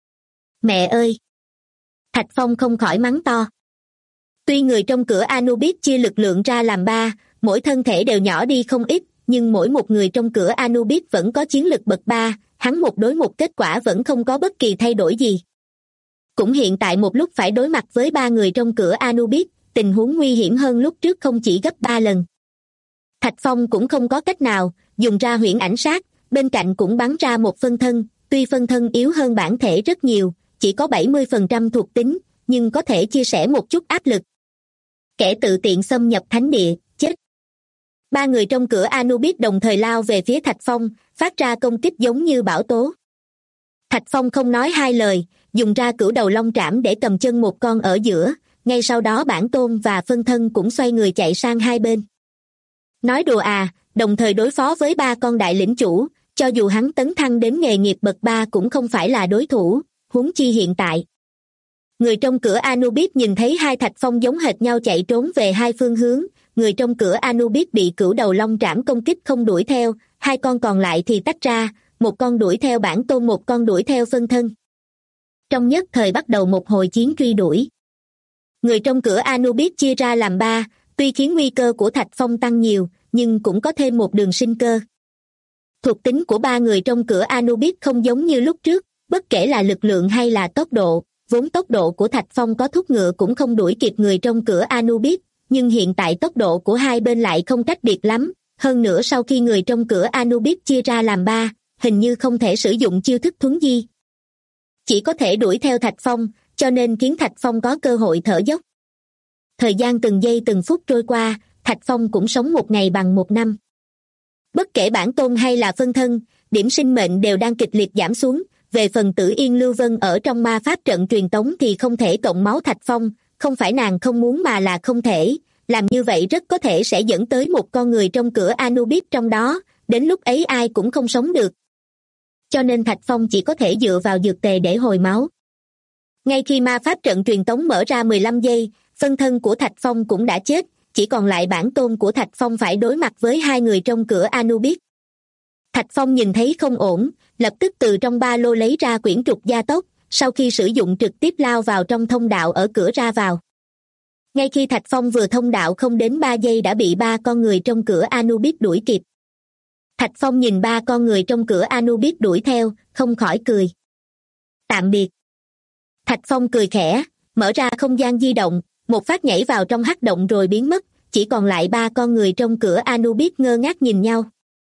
Mẹ ơi! Thạch Phong không khỏi mắng to. Tuy người trong cửa Anubis chia lực lượng ra làm ba, mỗi thân thể đều nhỏ đi không ít, nhưng mỗi một người trong cửa Anubis vẫn có chiến lực bậc 3, hắn một đối một kết quả vẫn không có bất kỳ thay đổi gì. Cũng hiện tại một lúc phải đối mặt với 3 người trong cửa Anubis, tình huống nguy hiểm hơn lúc trước không chỉ gấp 3 lần. Thạch Phong cũng không có cách nào, dùng ra huyễn ảnh sát, bên cạnh cũng bắn ra một phân thân, tuy phân thân yếu hơn bản thể rất nhiều, chỉ có 70% thuộc tính, nhưng có thể chia sẻ một chút áp lực. Kẻ tự tiện xâm nhập thánh địa, chết. 3 người trong cửa Anubis đồng thời lao về phía Thạch Phong, phát ra công kích giống như bão tố. Thạch Phong không nói hai lời, dùng ra cửu đầu long trảm để cầm chân một con ở giữa, ngay sau đó bản tôn và phân thân cũng xoay người chạy sang hai bên. Nói đùa à, đồng thời đối phó với 3 con đại lĩnh chủ, cho dù hắn tấn thăng đến nghề nghiệp bậc 3 cũng không phải là đối thủ, huống chi hiện tại. Người trong cửa Anubis nhìn thấy hai Thạch Phong giống hệt nhau chạy trốn về hai phương hướng, người trong cửa Anubis bị cửu đầu long trảm công kích không đuổi theo, 2 con còn lại thì tách ra, một con đuổi theo bản tôn, một con đuổi theo phân thân. Trong nhất thời bắt đầu một hồi chiến truy đuổi. Người trong cửa Anubis chia ra làm 3, tuy khiến nguy cơ của Thạch Phong tăng nhiều, nhưng cũng có thêm một đường sinh cơ. Thuộc tính của 3 người trong cửa Anubis không giống như lúc trước, bất kể là lực lượng hay là tốc độ, vốn tốc độ của Thạch Phong có thúc ngựa cũng không đuổi kịp người trong cửa Anubis, nhưng hiện tại tốc độ của hai bên lại không cách biệt lắm, hơn nữa sau khi người trong cửa Anubis chia ra làm 3, hình như không thể sử dụng chiêu thức thuấn di. Chỉ có thể đuổi theo Thạch Phong, cho nên khiến Thạch Phong có cơ hội thở dốc. Thời gian từng giây từng phút trôi qua, Thạch Phong cũng sống một ngày bằng một năm. Bất kể bản tôn hay là phân thân, điểm sinh mệnh đều đang kịch liệt giảm xuống, về phần Tử Yên Lưu Vân ở trong ma pháp trận truyền tống thì không thể cộng máu Thạch Phong, không phải nàng không muốn mà là không thể, làm như vậy rất có thể sẽ dẫn tới một con người trong cửa Anubis trong đó, đến lúc ấy ai cũng không sống được. Cho nên Thạch Phong chỉ có thể dựa vào dược tề để hồi máu. Ngay khi ma pháp trận truyền tống mở ra 15 giây, phân thân của Thạch Phong cũng đã chết, chỉ còn lại bản tôn của Thạch Phong phải đối mặt với 2 người trong cửa Anubis. Thạch Phong nhìn thấy không ổn, lập tức từ trong ba lô lấy ra quyển trục gia tốc, sau khi sử dụng trực tiếp lao vào trong thông đạo ở cửa ra vào. Ngay khi Thạch Phong vừa thông đạo không đến 3 giây đã bị 3 con người trong cửa Anubis đuổi kịp. Thạch Phong nhìn 3 con người trong cửa Anubis đuổi theo, không khỏi cười. Tạm biệt. Thạch Phong cười khẽ, mở ra không gian di động, một phát nhảy vào trong hắc động rồi biến mất, chỉ còn lại 3 con người trong cửa Anubis ngơ ngác nhìn nhau.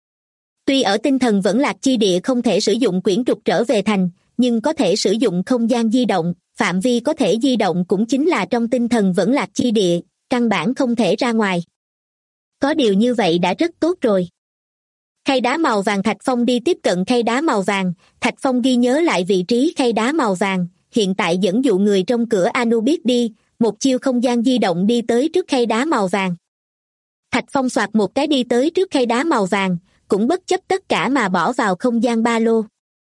Tuy ở tinh thần vẫn lạc chi địa không thể sử dụng quyển trục trở về thành, nhưng có thể sử dụng không gian di động, phạm vi có thể di động cũng chính là trong tinh thần vẫn lạc chi địa, căn bản không thể ra ngoài. Có điều như vậy đã rất tốt rồi. Khay đá màu vàng. Thạch Phong đi tiếp cận khay đá màu vàng, Thạch Phong ghi nhớ lại vị trí khay đá màu vàng, hiện tại dẫn dụ người trong cửa Anubis đi, một chiêu không gian di động đi tới trước khay đá màu vàng. Thạch Phong xoạt một cái đi tới trước khay đá màu vàng, cũng bất chấp tất cả mà bỏ vào không gian ba lô.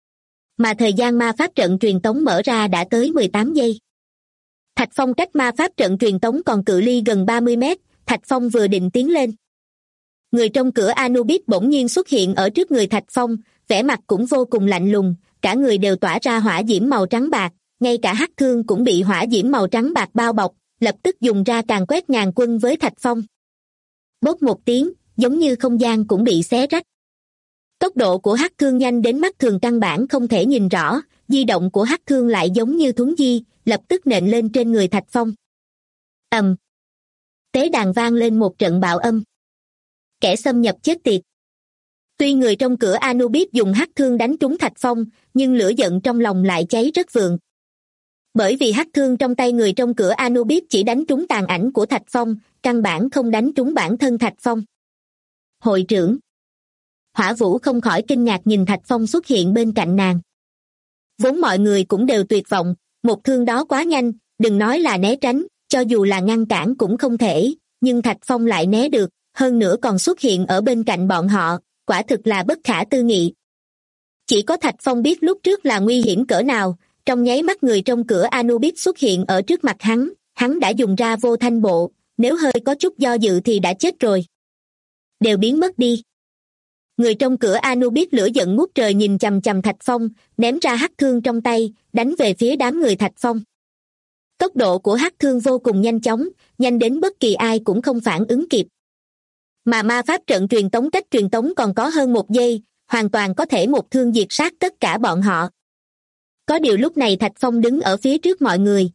Mà thời gian ma pháp trận truyền tống mở ra đã tới 18 giây. Thạch Phong cách ma pháp trận truyền tống còn cự ly gần 30 mét, Thạch Phong vừa định tiến lên. Người trong cửa Anubis bỗng nhiên xuất hiện ở trước người Thạch Phong, vẻ mặt cũng vô cùng lạnh lùng, cả người đều tỏa ra hỏa diễm màu trắng bạc, ngay cả hắc thương cũng bị hỏa diễm màu trắng bạc bao bọc, lập tức dùng ra càn quét ngàn quân với Thạch Phong. Bốp một tiếng, giống như không gian cũng bị xé rách. Tốc độ của hắc thương nhanh đến mắt thường căn bản không thể nhìn rõ, di động của hắc thương lại giống như thuấn di, lập tức nện lên trên người Thạch Phong. Ầm. Tế đàn vang lên một trận bạo âm. Kẻ xâm nhập chết tiệt. Tuy người trong cửa Anubis dùng hắc thương đánh trúng Thạch Phong, nhưng lửa giận trong lòng lại cháy rất vượng. Bởi vì hắc thương trong tay người trong cửa Anubis chỉ đánh trúng tàn ảnh của Thạch Phong, căn bản không đánh trúng bản thân Thạch Phong. Hội trưởng. Hỏa Vũ không khỏi kinh ngạc nhìn Thạch Phong xuất hiện bên cạnh nàng. Vốn mọi người cũng đều tuyệt vọng, một thương đó quá nhanh, đừng nói là né tránh, cho dù là ngăn cản cũng không thể, nhưng Thạch Phong lại né được, hơn nữa còn xuất hiện ở bên cạnh bọn họ, quả thực là bất khả tư nghị. Chỉ có Thạch Phong biết lúc trước là nguy hiểm cỡ nào, trong nháy mắt người trong cửa Anubis xuất hiện ở trước mặt hắn đã dùng ra vô thanh bộ, nếu hơi có chút do dự thì đã chết rồi. Đều biến mất đi. Người trong cửa Anubis lửa giận ngút trời nhìn chằm chằm Thạch Phong, ném ra hắc thương trong tay, đánh về phía đám người Thạch Phong. Tốc độ của hắc thương vô cùng nhanh chóng, nhanh đến bất kỳ ai cũng không phản ứng kịp. Mà ma pháp trận truyền tống cách truyền tống còn có hơn 1 giây, hoàn toàn có thể một thương diệt sát tất cả bọn họ. Có điều lúc này Thạch Phong đứng ở phía trước mọi người.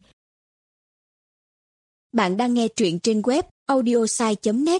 Bạn đang nghe truyện trên web audiosai.net.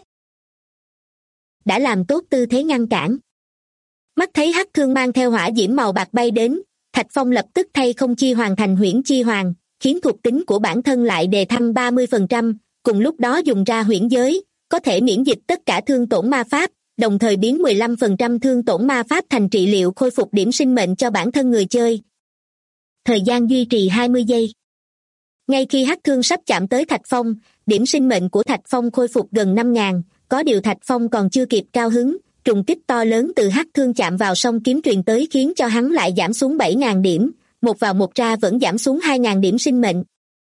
Đã làm tốt tư thế ngăn cản. Mắt thấy hắc thương mang theo hỏa diễm màu bạc bay đến, Thạch Phong lập tức thay không chi hoàn thành huyễn chi hoàn, khiến thuộc tính của bản thân lại đề thăng 30%, cùng lúc đó dùng ra huyễn giới, có thể miễn dịch tất cả thương tổn ma pháp, đồng thời biến 15% thương tổn ma pháp thành trị liệu khôi phục điểm sinh mệnh cho bản thân người chơi. Thời gian duy trì 20 giây. Ngay khi hắc thương sắp chạm tới Thạch Phong, điểm sinh mệnh của Thạch Phong khôi phục gần 5.000, có điều Thạch Phong còn chưa kịp cao hứng, trùng kích to lớn từ hắc thương chạm vào song kiếm truyền tới khiến cho hắn lại giảm xuống 7.000 điểm, một vào một ra vẫn giảm xuống 2.000 điểm sinh mệnh.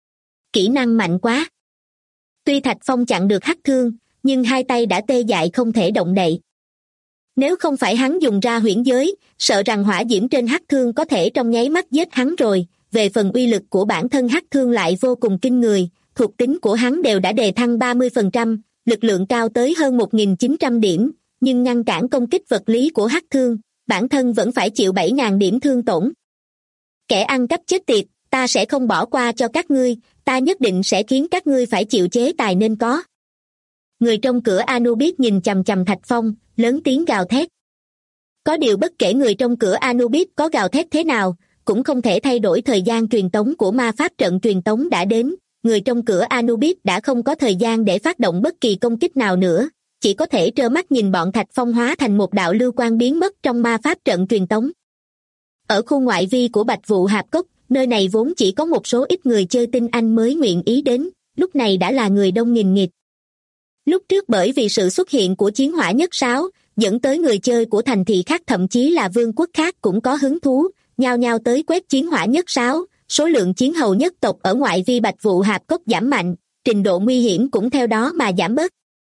Kỹ năng mạnh quá. Tuy Thạch Phong chặn được hắc thương, nhưng hai tay đã tê dại không thể động đậy. Nếu không phải hắn dùng ra huyễn giới, sợ rằng hỏa diễm trên hắc thương có thể trong nháy mắt giết hắn rồi. Về phần uy lực của bản thân hắc thương lại vô cùng kinh người, thuộc tính của hắn đều đã đề thăng 30%, lực lượng cao tới hơn 1.900 điểm, nhưng ngăn cản công kích vật lý của hắc thương, bản thân vẫn phải chịu 7.000 điểm thương tổn. Kẻ ăn cắp chết tiệt, ta sẽ không bỏ qua cho các ngươi, ta nhất định sẽ khiến các ngươi phải chịu chế tài nên có. Người trong cửa Anubis nhìn chằm chằm Thạch Phong, lớn tiếng gào thét. Có điều bất kể người trong cửa Anubis có gào thét thế nào, cũng không thể thay đổi thời gian truyền tống của ma pháp trận truyền tống đã đến. Người trong cửa Anubis đã không có thời gian để phát động bất kỳ công kích nào nữa, chỉ có thể trơ mắt nhìn bọn Thạch Phong hóa thành một đạo lưu quang biến mất trong ma pháp trận truyền tống. Ở khu ngoại vi của Bạch Vụ Hạp Cốc, nơi này vốn chỉ có một số ít người chơi tinh anh mới nguyện ý đến, lúc này đã là người đông nghìn nghịt. Lúc trước bởi vì sự xuất hiện của chiến hỏa nhất sáo, dẫn tới người chơi của thành thị khác thậm chí là vương quốc khác cũng có hứng thú, nhao nhao tới quét chiến hỏa nhất sáo, số lượng chiến hầu nhất tộc ở ngoại vi Bạch Vụ Hạp Cốc giảm mạnh, trình độ nguy hiểm cũng theo đó mà giảm bớt.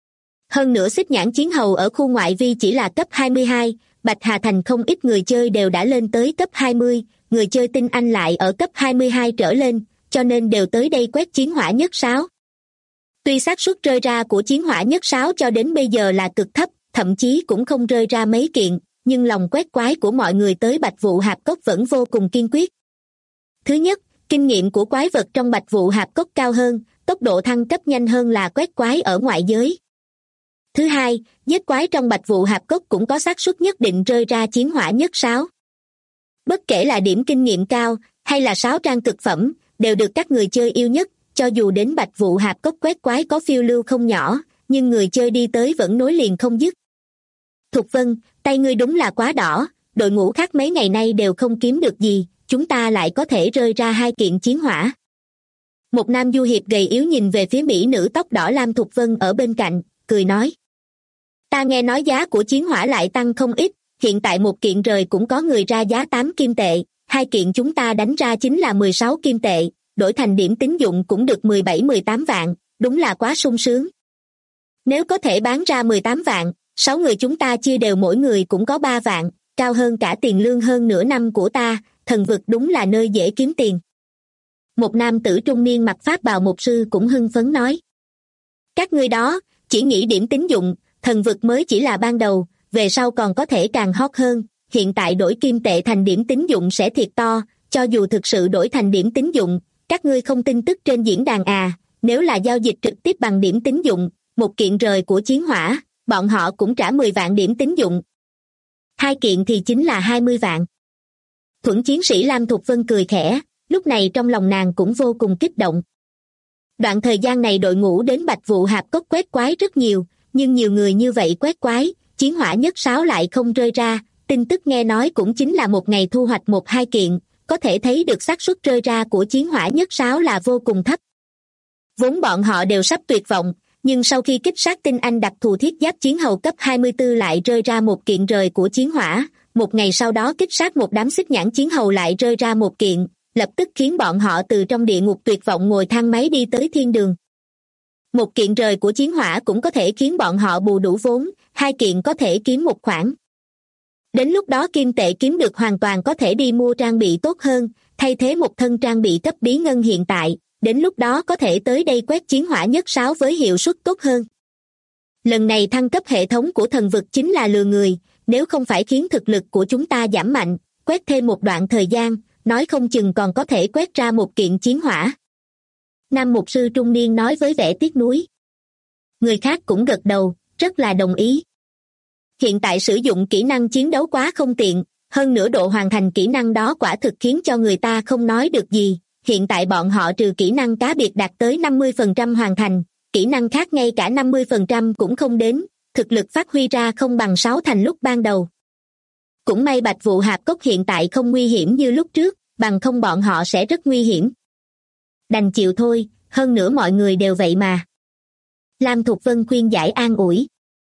Hơn nữa xích nhãn chiến hầu ở khu ngoại vi chỉ là cấp 22, Bạch Hà Thành không ít người chơi đều đã lên tới cấp 20, người chơi tinh anh lại ở cấp 22 trở lên, cho nên đều tới đây quét chiến hỏa nhất sáo. Tuy xác suất rơi ra của chiến hỏa nhất sáo cho đến bây giờ là cực thấp, thậm chí cũng không rơi ra mấy kiện, nhưng lòng quét quái của mọi người tới Bạch Vụ Hạp Cốc vẫn vô cùng kiên quyết. Thứ nhất, kinh nghiệm của quái vật trong Bạch Vụ Hạp Cốc cao hơn, tốc độ thăng cấp nhanh hơn là quét quái ở ngoại giới. Thứ hai, giết quái trong Bạch Vụ Hạp Cốc cũng có xác suất nhất định rơi ra chiến hỏa nhất sáo. Bất kể là điểm kinh nghiệm cao hay là sáo trang cực phẩm, đều được các người chơi yêu nhất, cho dù đến Bạch Vụ Hạp Cốc quét quái có phiêu lưu không nhỏ, nhưng người chơi đi tới vẫn nối liền không dứt. Thục Vân, tay ngươi đúng là quá đỏ, đội ngũ khác mấy ngày nay đều không kiếm được gì, chúng ta lại có thể rơi ra 2 kiện chiến hỏa. Một nam du hiệp gầy yếu nhìn về phía mỹ nữ tóc đỏ Lam Thục Vân ở bên cạnh, cười nói. Ta nghe nói giá của chiến hỏa lại tăng không ít, hiện tại 1 kiện rời cũng có người ra giá 8 kim tệ, 2 kiện chúng ta đánh ra chính là 16 kim tệ, đổi thành điểm tín dụng cũng được 17-18 vạn, đúng là quá sung sướng. Nếu có thể bán ra 18 vạn, 6 người chúng ta chia đều mỗi người cũng có 3 vạn, cao hơn cả tiền lương hơn nửa năm của ta, thần vực đúng là nơi dễ kiếm tiền. Một nam tử trung niên mặc pháp bào mục sư cũng hưng phấn nói. Các ngươi đó, chỉ nghĩ điểm tín dụng, thần vực mới chỉ là ban đầu, về sau còn có thể càng hot hơn, hiện tại đổi kim tệ thành điểm tín dụng sẽ thiệt to, cho dù thực sự đổi thành điểm tín dụng, các ngươi không tin tức trên diễn đàn à, nếu là giao dịch trực tiếp bằng điểm tín dụng, 1 kiện rời của chiến hỏa, bọn họ cũng trả 10 vạn điểm tín dụng. 2 kiện thì chính là 20 vạn. Thuẫn chiến sĩ Lam Thục Vân cười khẽ, lúc này trong lòng nàng cũng vô cùng kích động. Đoạn thời gian này đội ngũ đến Bạch Vụ Hạp Cốc quét quái rất nhiều, nhưng nhiều người như vậy quét quái, chiến hỏa nhất sáo lại không rơi ra, tin tức nghe nói cũng chính là một ngày thu hoạch 1-2 kiện, có thể thấy được xác suất rơi ra của chiến hỏa nhất sáo là vô cùng thấp. Vốn bọn họ đều sắp tuyệt vọng, nhưng sau khi kích sát tinh anh đặc thù thiết giáp chiến hầu cấp 24 lại rơi ra một kiện rời của chiến hỏa, một ngày sau đó kích sát một đám xích nhãn chiến hầu lại rơi ra một kiện, lập tức khiến bọn họ từ trong địa ngục tuyệt vọng ngồi thang máy đi tới thiên đường. Một kiện rời của chiến hỏa cũng có thể khiến bọn họ bù đủ vốn, hai kiện có thể kiếm một khoản. Đến lúc đó kim tệ kiếm được hoàn toàn có thể đi mua trang bị tốt hơn, thay thế một thân trang bị cấp bí ngân hiện tại, đến lúc đó có thể tới đây quét chiến hỏa nhất sáo với hiệu suất tốt hơn. Lần này thăng cấp hệ thống của thần vực chính là lừa người, nếu không phải khiến thực lực của chúng ta giảm mạnh, quét thêm một đoạn thời gian, nói không chừng còn có thể quét ra một kiện chiến hỏa. Nam mục sư trung niên nói với vẻ tiếc nuối. Người khác cũng gật đầu, rất là đồng ý. Hiện tại sử dụng kỹ năng chiến đấu quá không tiện, hơn nữa độ hoàn thành kỹ năng đó quả thực khiến cho người ta không nói được gì. Hiện tại bọn họ trừ kỹ năng cá biệt đạt tới 50% hoàn thành, kỹ năng khác ngay cả 50% cũng không đến, thực lực phát huy ra không bằng 6 thành lúc ban đầu. Cũng may Bạch Vụ Hạp Cốc hiện tại không nguy hiểm như lúc trước, bằng không bọn họ sẽ rất nguy hiểm. Đành chịu thôi, hơn nữa mọi người đều vậy mà. Lam Thục Vân khuyên giải an ủi.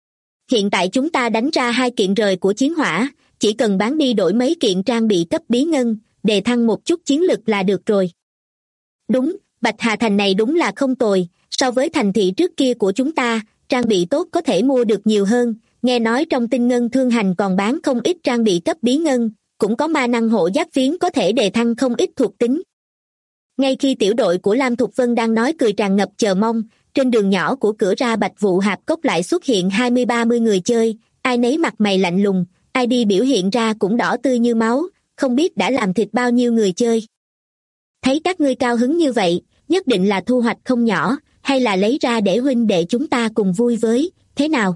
Hiện tại chúng ta đánh ra 2 kiện rời của chiến hỏa, chỉ cần bán đi đổi mấy kiện trang bị cấp bí ngân, đề thăng một chút chiến lực là được rồi. Đúng, Bạch Hà Thành này đúng là không tồi, so với thành thị trước kia của chúng ta, trang bị tốt có thể mua được nhiều hơn, nghe nói trong Tinh Ngân Thương Hành còn bán không ít trang bị cấp bí ngân, cũng có ma năng hộ giáp phiến có thể đề thăng không ít thuộc tính. Ngay khi tiểu đội của Lam Thục Vân đang nói cười tràn ngập chờ mong, trên đường nhỏ của cửa ra Bạch Vụ Hạp Cốc lại xuất hiện 20-30 người chơi, ai nấy mặt mày lạnh lùng, ai đi biểu hiện ra cũng đỏ tươi như máu, không biết đã làm thịt bao nhiêu người chơi. Thấy các ngươi cao hứng như vậy, nhất định là thu hoạch không nhỏ, hay là lấy ra để huynh đệ chúng ta cùng vui với, thế nào?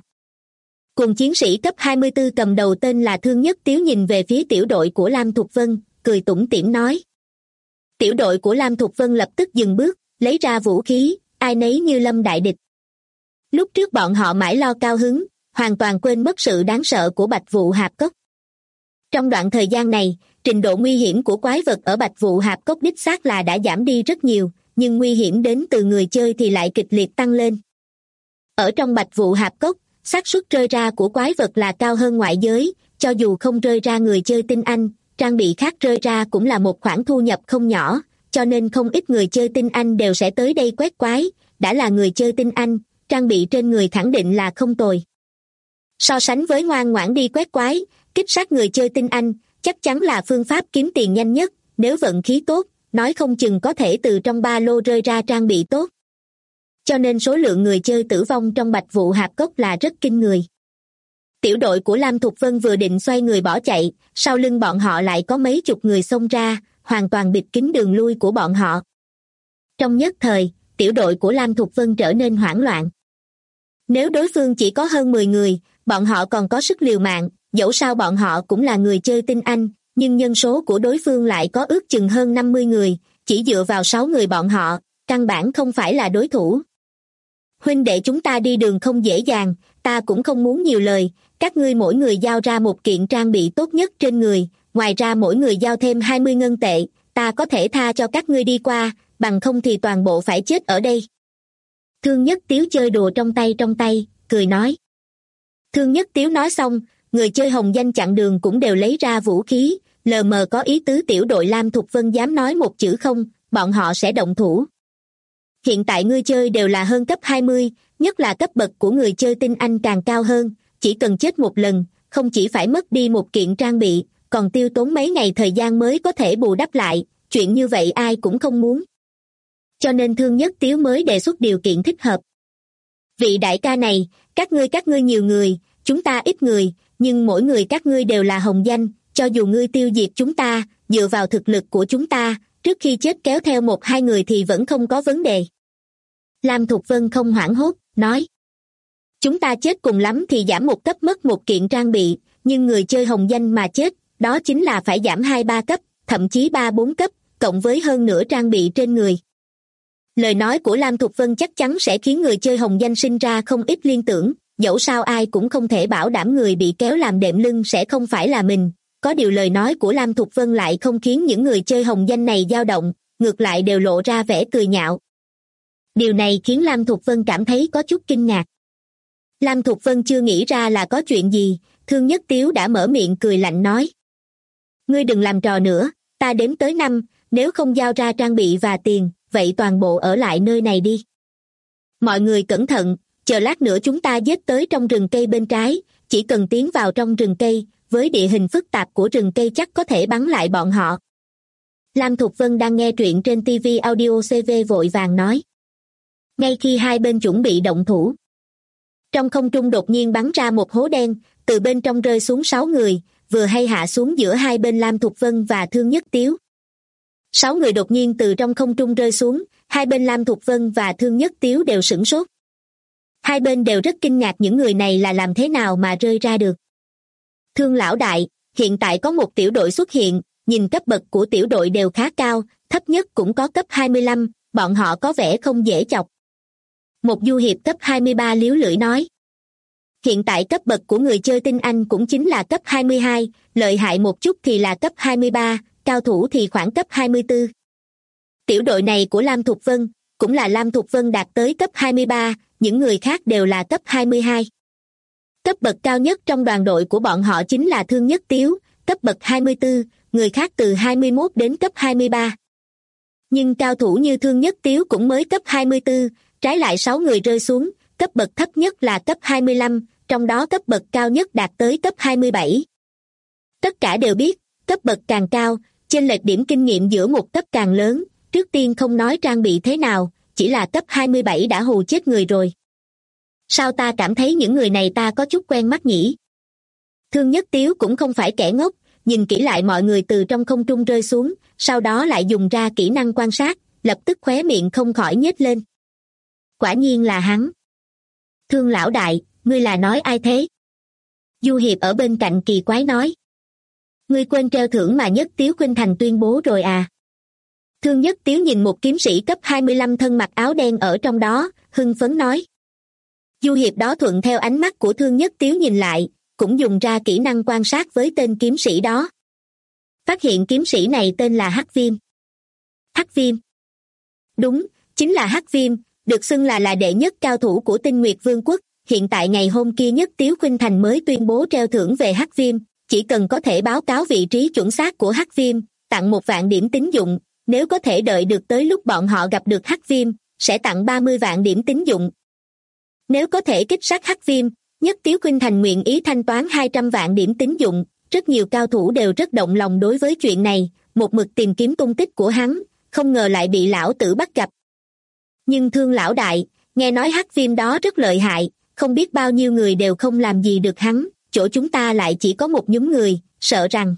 Cùng chiến sĩ cấp 24 cầm đầu tên là Thương Nhất Tiếu nhìn về phía tiểu đội của Lam Thục Vân, cười tủm tỉm nói. Tiểu đội của Lam Thục Vân lập tức dừng bước, lấy ra vũ khí, ai nấy như lâm đại địch. Lúc trước bọn họ mãi lo cao hứng, hoàn toàn quên mất sự đáng sợ của Bạch Vụ Hạp Cốc. Trong đoạn thời gian này, trình độ nguy hiểm của quái vật ở Bạch Vụ Hạp Cốc đích xác là đã giảm đi rất nhiều, nhưng nguy hiểm đến từ người chơi thì lại kịch liệt tăng lên. Ở trong Bạch Vụ Hạp Cốc, xác suất rơi ra của quái vật là cao hơn ngoại giới, cho dù không rơi ra người chơi tinh anh, trang bị khác rơi ra cũng là một khoản thu nhập không nhỏ, cho nên không ít người chơi tinh anh đều sẽ tới đây quét quái, đã là người chơi tinh anh, trang bị trên người khẳng định là không tồi. So sánh với ngoan ngoãn đi quét quái, kích sát người chơi tinh anh, chắc chắn là phương pháp kiếm tiền nhanh nhất, nếu vận khí tốt, nói không chừng có thể từ trong ba lô rơi ra trang bị tốt. Cho nên số lượng người chơi tử vong trong Bạch Vụ Hạp Cốc là rất kinh người. Tiểu đội của Lam Thục Vân vừa định xoay người bỏ chạy, sau lưng bọn họ lại có mấy chục người xông ra, hoàn toàn bịt kín đường lui của bọn họ. Trong nhất thời, tiểu đội của Lam Thục Vân trở nên hoảng loạn. Nếu đối phương chỉ có hơn 10 người, bọn họ còn có sức liều mạng, dẫu sao bọn họ cũng là người chơi tinh anh, nhưng nhân số của đối phương lại có ước chừng hơn 50 người, chỉ dựa vào 6 người bọn họ, căn bản không phải là đối thủ. Huynh đệ chúng ta đi đường không dễ dàng, ta cũng không muốn nhiều lời, các ngươi mỗi người giao ra một kiện trang bị tốt nhất trên người, ngoài ra mỗi người giao thêm 20 ngân tệ, ta có thể tha cho các ngươi đi qua, bằng không thì toàn bộ phải chết ở đây. Thương Nhất Tiếu chơi đùa trong tay, cười nói. Thương Nhất Tiếu nói xong, người chơi hồng danh chặn đường cũng đều lấy ra vũ khí, lờ mờ có ý tứ tiểu đội Lam Thục Vân dám nói một chữ không, bọn họ sẽ động thủ. Hiện tại người chơi đều là hơn cấp 20, nhất là cấp bậc của người chơi tinh anh càng cao hơn, chỉ cần chết một lần, không chỉ phải mất đi một kiện trang bị, còn tiêu tốn mấy ngày thời gian mới có thể bù đắp lại, chuyện như vậy ai cũng không muốn. Cho nên Thương Nhất Tiếu mới đề xuất điều kiện thích hợp. Vị đại ca này, các ngươi nhiều người, chúng ta ít người, nhưng mỗi người các ngươi đều là hồng danh, cho dù ngươi tiêu diệt chúng ta, dựa vào thực lực của chúng ta, trước khi chết kéo theo 1-2 người thì vẫn không có vấn đề. Lam Thục Vân không hoảng hốt, nói. Chúng ta chết cùng lắm thì giảm một cấp mất một kiện trang bị, nhưng người chơi hồng danh mà chết, đó chính là phải giảm 2-3 cấp, thậm chí 3-4 cấp, cộng với hơn nửa trang bị trên người. Lời nói của Lam Thục Vân chắc chắn sẽ khiến người chơi hồng danh sinh ra không ít liên tưởng, dẫu sao ai cũng không thể bảo đảm người bị kéo làm đệm lưng sẽ không phải là mình. Có điều lời nói của Lam Thục Vân lại không khiến những người chơi hồng danh này dao động, ngược lại đều lộ ra vẻ cười nhạo. Điều này khiến Lam Thục Vân cảm thấy có chút kinh ngạc. Lam Thục Vân chưa nghĩ ra là có chuyện gì, Thương Nhất Tiếu đã mở miệng cười lạnh nói. Ngươi đừng làm trò nữa, ta đếm tới 5, nếu không giao ra trang bị và tiền, vậy toàn bộ ở lại nơi này đi. Mọi người cẩn thận, chờ lát nữa chúng ta giết tới trong rừng cây bên trái, chỉ cần tiến vào trong rừng cây, với địa hình phức tạp của rừng cây chắc có thể bắn lại bọn họ. Lam Thục Vân đang nghe truyện trên TV Audio CV vội vàng nói. Ngay khi hai bên chuẩn bị động thủ, trong không trung đột nhiên bắn ra một hố đen, từ bên trong rơi xuống 6 người, vừa hay hạ xuống giữa hai bên Lam Thục Vân và Thương Nhất Tiếu. 6 người đột nhiên từ trong không trung rơi xuống, hai bên Lam Thục Vân và Thương Nhất Tiếu đều sửng sốt. Hai bên đều rất kinh ngạc những người này là làm thế nào mà rơi ra được. Thương lão đại, hiện tại có một tiểu đội xuất hiện, nhìn cấp bậc của tiểu đội đều khá cao, thấp nhất cũng có cấp 25, bọn họ có vẻ không dễ chọc. Một du hiệp cấp 23 liếu lưỡi nói. Hiện tại cấp bậc của người chơi tinh anh cũng chính là cấp 22, lợi hại một chút thì là cấp 23, cao thủ thì khoảng cấp 24. Tiểu đội này của Lam Thục Vân, cũng là Lam Thục Vân đạt tới cấp 23, những người khác đều là cấp 22. Cấp bậc cao nhất trong đoàn đội của bọn họ chính là Thương Nhất Tiếu, cấp bậc 24, người khác từ 21 đến cấp 23. Nhưng cao thủ như Thương Nhất Tiếu cũng mới cấp 24, trái lại 6 người rơi xuống, cấp bậc thấp nhất là cấp 25, trong đó cấp bậc cao nhất đạt tới cấp 27. Tất cả đều biết, cấp bậc càng cao, chênh lệch điểm kinh nghiệm giữa một cấp càng lớn, trước tiên không nói trang bị thế nào, chỉ là cấp 27 đã hù chết người rồi. Sao ta cảm thấy những người này ta có chút quen mắt nhỉ? Thương Nhất Tiếu cũng không phải kẻ ngốc, nhìn kỹ lại mọi người từ trong không trung rơi xuống, sau đó lại dùng ra kỹ năng quan sát, lập tức khóe miệng không khỏi nhếch lên. Quả nhiên là hắn. Thương lão đại, ngươi là nói ai thế? Du hiệp ở bên cạnh kỳ quái nói. Ngươi quên treo thưởng mà Nhất Tiếu Khuynh Thành tuyên bố rồi à? Thương Nhất Tiếu nhìn một kiếm sĩ cấp 25 thân mặc áo đen ở trong đó, hưng phấn nói. Du hiệp đó thuận theo ánh mắt của Thương Nhất Tiếu nhìn lại, cũng dùng ra kỹ năng quan sát với tên kiếm sĩ đó. Phát hiện kiếm sĩ này tên là Hắc Viêm. Hắc Viêm. Đúng, chính là Hắc Viêm, được xưng là đệ nhất cao thủ của Tinh Nguyệt Vương quốc. Hiện tại ngày hôm kia Nhất Tiếu Khuynh Thành mới tuyên bố treo thưởng về Hắc Viêm, chỉ cần có thể báo cáo vị trí chuẩn xác của Hắc Viêm, tặng 1 vạn điểm tín dụng, nếu có thể đợi được tới lúc bọn họ gặp được Hắc Viêm, sẽ tặng 30 vạn điểm tín dụng. Nếu có thể kích sát Hắc Viêm, Nhất Tiếu Khuynh Thành nguyện ý thanh toán 200 vạn điểm tín dụng, rất nhiều cao thủ đều rất động lòng đối với chuyện này, một mực tìm kiếm tung tích của hắn, không ngờ lại bị lão tử bắt gặp. Nhưng Thương lão đại, nghe nói Hắc Viêm đó rất lợi hại, không biết bao nhiêu người đều không làm gì được hắn, chỗ chúng ta lại chỉ có một nhóm người, sợ rằng.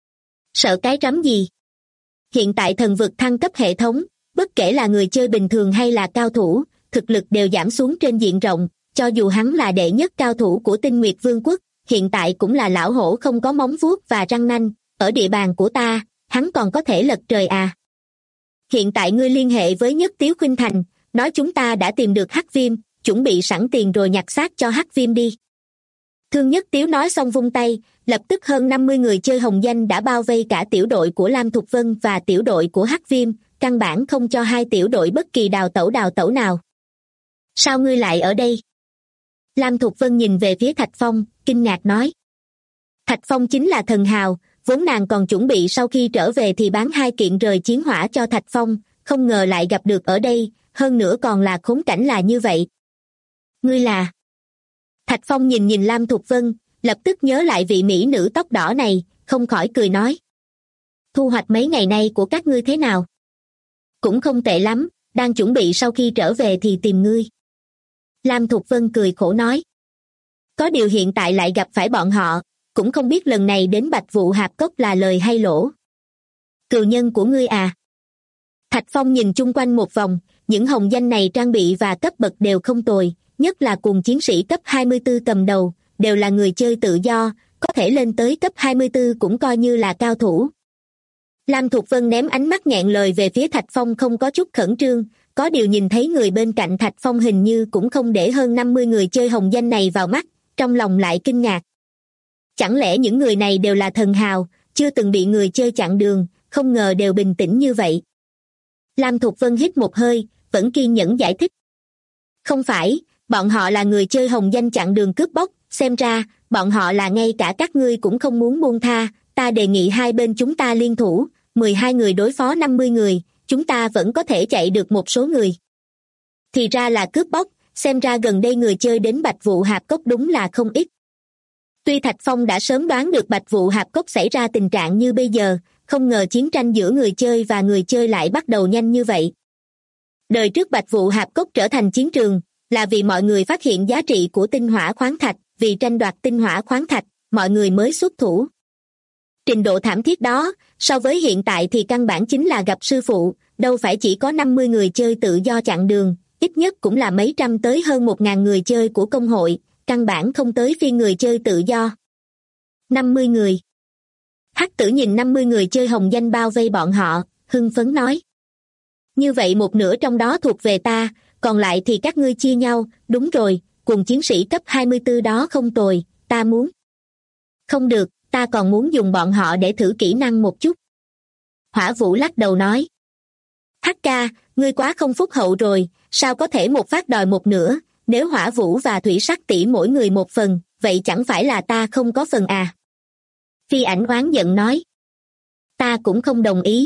Sợ cái rắm gì? Hiện tại thần vực thăng cấp hệ thống, bất kể là người chơi bình thường hay là cao thủ, thực lực đều giảm xuống trên diện rộng, cho dù hắn là đệ nhất cao thủ của Tinh Nguyệt Vương quốc, hiện tại cũng là lão hổ không có móng vuốt và răng nanh, ở địa bàn của ta, hắn còn có thể lật trời à. Hiện tại ngươi liên hệ với Nhất Tiếu Khuynh Thành, nói chúng ta đã tìm được Hắc Viêm, chuẩn bị sẵn tiền rồi nhặt xác cho Hắc Viêm đi. Thương Nhất Tiếu nói xong vung tay, lập tức hơn 50 người chơi hồng danh đã bao vây cả tiểu đội của Lam Thục Vân và tiểu đội của Hắc Viêm, căn bản không cho hai tiểu đội bất kỳ đào tẩu nào. Sao ngươi lại ở đây? Lam Thục Vân nhìn về phía Thạch Phong, kinh ngạc nói. Thạch Phong chính là thần hào, vốn nàng còn chuẩn bị sau khi trở về thì bán 2 kiện rời chiến hỏa cho Thạch Phong, không ngờ lại gặp được ở đây, hơn nữa còn là khốn cảnh là như vậy. Ngươi là... Thạch Phong nhìn Lam Thục Vân, lập tức nhớ lại vị mỹ nữ tóc đỏ này, không khỏi cười nói. Thu hoạch mấy ngày nay của các ngươi thế nào? Cũng không tệ lắm, đang chuẩn bị sau khi trở về thì tìm ngươi. Lam Thục Vân cười khổ nói. Có điều hiện tại lại gặp phải bọn họ, cũng không biết lần này đến Bạch Vụ Hạp Cốc là lời hay lỗ. Cừu nhân của ngươi à? Thạch Phong nhìn chung quanh một vòng, những hồng danh này trang bị và cấp bậc đều không tồi, nhất là cùng chiến sĩ cấp 24 cầm đầu, đều là người chơi tự do, có thể lên tới cấp 24 cũng coi như là cao thủ. Lam Thục Vân ném ánh mắt nghẹn lời về phía Thạch Phong không có chút khẩn trương, có điều nhìn thấy người bên cạnh Thạch Phong hình như cũng không để hơn 50 người chơi hồng danh này vào mắt, trong lòng lại kinh ngạc. Chẳng lẽ những người này đều là thần hào, chưa từng bị người chơi chặn đường, không ngờ đều bình tĩnh như vậy. Lam Thục Vân hít một hơi, vẫn kiên nhẫn giải thích. Không phải, bọn họ là người chơi hồng danh chặn đường cướp bóc, xem ra, bọn họ là ngay cả các ngươi cũng không muốn buông tha, ta đề nghị hai bên chúng ta liên thủ, 12 người đối phó 50 người, chúng ta vẫn có thể chạy được một số người. Thì ra là cướp bóc, xem ra gần đây người chơi đến Bạch Vụ Hạp Cốc đúng là không ít. Tuy Thạch Phong đã sớm đoán được Bạch Vụ Hạp Cốc xảy ra tình trạng như bây giờ, không ngờ chiến tranh giữa người chơi và người chơi lại bắt đầu nhanh như vậy. Đời trước Bạch Vụ Hạp Cốc trở thành chiến trường, là vì mọi người phát hiện giá trị của tinh hỏa khoáng thạch, vì tranh đoạt tinh hỏa khoáng thạch, mọi người mới xuất thủ. Trình độ thảm thiết đó, so với hiện tại thì căn bản chính là gặp sư phụ, đâu phải chỉ có 50 người chơi tự do chặn đường, ít nhất cũng là mấy trăm tới hơn 1.000 người chơi của công hội, căn bản không tới phiên người chơi tự do. 50 người. Hắc Tử nhìn 50 người chơi hồng danh bao vây bọn họ, hưng phấn nói. Như vậy một nửa trong đó thuộc về ta, còn lại thì các ngươi chia nhau, đúng rồi, cùng chiến sĩ cấp 24 đó không tồi, ta muốn. Không được, ta còn muốn dùng bọn họ để thử kỹ năng một chút. Hỏa Vũ lắc đầu nói. Hắc ca, ngươi quá không phúc hậu rồi, sao có thể một phát đòi một nửa, nếu Hỏa Vũ và Thủy Sắc tỷ mỗi người một phần, vậy chẳng phải là ta không có phần à? Phi Ảnh oán giận nói. Ta cũng không đồng ý.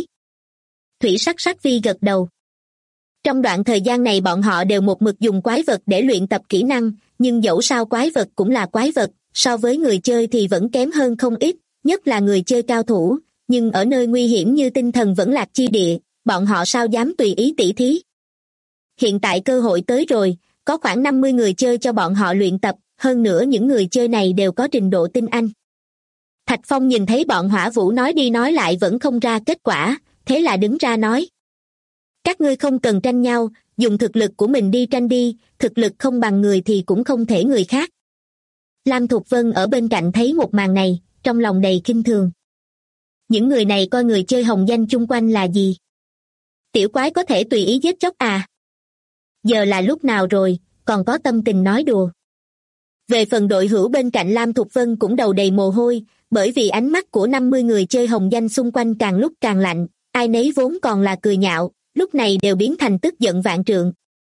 Thủy Sắc Phi gật đầu. Trong đoạn thời gian này bọn họ đều một mực dùng quái vật để luyện tập kỹ năng, nhưng dẫu sao quái vật cũng là quái vật, so với người chơi thì vẫn kém hơn không ít, nhất là người chơi cao thủ, nhưng ở nơi nguy hiểm như tinh thần vẫn lạc chi địa, bọn họ sao dám tùy ý tỉ thí. Hiện tại cơ hội tới rồi, có khoảng 50 người chơi cho bọn họ luyện tập, hơn nữa những người chơi này đều có trình độ tinh anh. Thạch Phong nhìn thấy bọn Hỏa Vũ nói đi nói lại vẫn không ra kết quả, thế là đứng ra nói. Các ngươi không cần tranh nhau, dùng thực lực của mình đi tranh đi, thực lực không bằng người thì cũng không thể người khác. Lam Thục Vân ở bên cạnh thấy một màn này, trong lòng đầy khinh thường. Những người này coi người chơi hồng danh chung quanh là gì? Tiểu quái có thể tùy ý giết chóc à? Giờ là lúc nào rồi, còn có tâm tình nói đùa. Về phần đội hữu bên cạnh Lam Thục Vân cũng đầu đầy mồ hôi, bởi vì ánh mắt của 50 người chơi hồng danh xung quanh càng lúc càng lạnh, ai nấy vốn còn là cười nhạo, lúc này đều biến thành tức giận vạn trượng.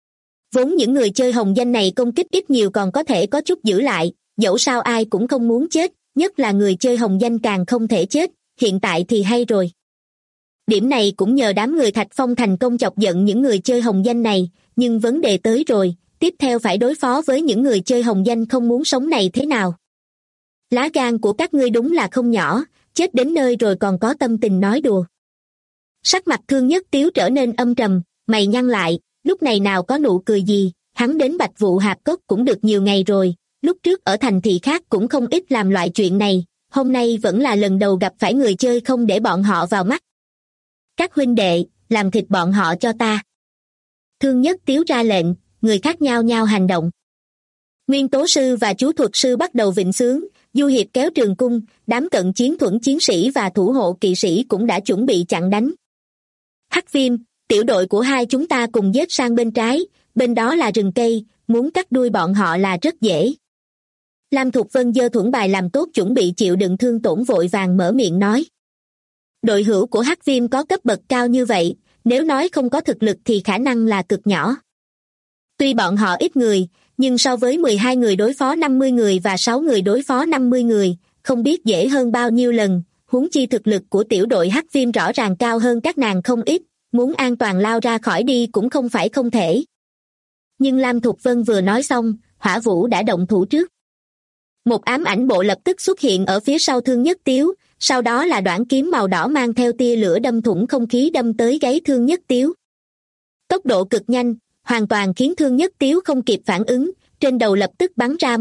Vốn những người chơi hồng danh này công kích ít nhiều còn có thể có chút giữ lại, dẫu sao ai cũng không muốn chết, nhất là người chơi hồng danh càng không thể chết, hiện tại thì hay rồi. Điểm này cũng nhờ đám người Thạch Phong thành công chọc giận những người chơi hồng danh này, nhưng vấn đề tới rồi, tiếp theo phải đối phó với những người chơi hồng danh không muốn sống này thế nào? Lá gan của các ngươi đúng là không nhỏ, chết đến nơi rồi còn có tâm tình nói đùa. Sắc mặt Thương Nhất Tiếu trở nên âm trầm, mày nhăn lại, lúc này nào có nụ cười gì, hắn đến Bạch Vụ Hạp Cốc cũng được nhiều ngày rồi, lúc trước ở thành thị khác cũng không ít làm loại chuyện này, hôm nay vẫn là lần đầu gặp phải người chơi không để bọn họ vào mắt. Các huynh đệ, làm thịt bọn họ cho ta. Thương Nhất Tiếu ra lệnh, người khác nhao nhao hành động. Nguyên tố sư và chú thuật sư bắt đầu vịnh sướng, du hiệp kéo trường cung, đám cận chiến thuẫn chiến sĩ và thủ hộ kỵ sĩ cũng đã chuẩn bị chặn đánh. Hắc Viêm, tiểu đội của hai chúng ta cùng dết sang bên trái, bên đó là rừng cây, muốn cắt đuôi bọn họ là rất dễ. Lam Thục Vân giơ thuẫn bài làm tốt chuẩn bị chịu đựng thương tổn vội vàng mở miệng nói. Đội hữu của Hắc Viêm có cấp bậc cao như vậy, nếu nói không có thực lực thì khả năng là cực nhỏ. Tuy bọn họ ít người, nhưng so với 12 người đối phó 50 người và 6 người đối phó 50 người, không biết dễ hơn bao nhiêu lần, huống chi thực lực của tiểu đội Hắc Viêm rõ ràng cao hơn các nàng không ít, muốn an toàn lao ra khỏi đi cũng không phải không thể. Nhưng Lam Thục Vân vừa nói xong, Hỏa Vũ đã động thủ trước. Một ám ảnh bộ lập tức xuất hiện ở phía sau Thương Nhất Tiếu, sau đó là đoạn kiếm màu đỏ mang theo tia lửa đâm thủng không khí đâm tới gáy Thương Nhất Tiếu. Tốc độ cực nhanh, hoàn toàn khiến Thương Nhất Tiếu không kịp phản ứng, trên đầu lập tức bắn ra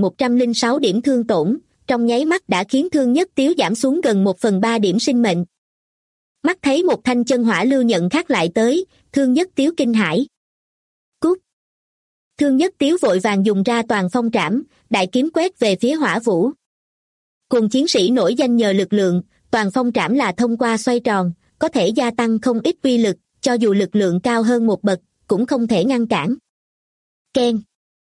1.106 điểm thương tổn, trong nháy mắt đã khiến Thương Nhất Tiếu giảm xuống gần 1/3 điểm sinh mệnh. Mắt thấy một thanh chân hỏa lưu nhận khác lại tới, Thương Nhất Tiếu kinh hãi. Cút! Thương Nhất Tiếu vội vàng dùng ra toàn phong trảm, đại kiếm quét về phía Hỏa Vũ. Cùng chiến sĩ nổi danh nhờ lực lượng, toàn phong trảm là thông qua xoay tròn, có thể gia tăng không ít uy lực, cho dù lực lượng cao hơn một bậc, cũng không thể ngăn cản. Keng!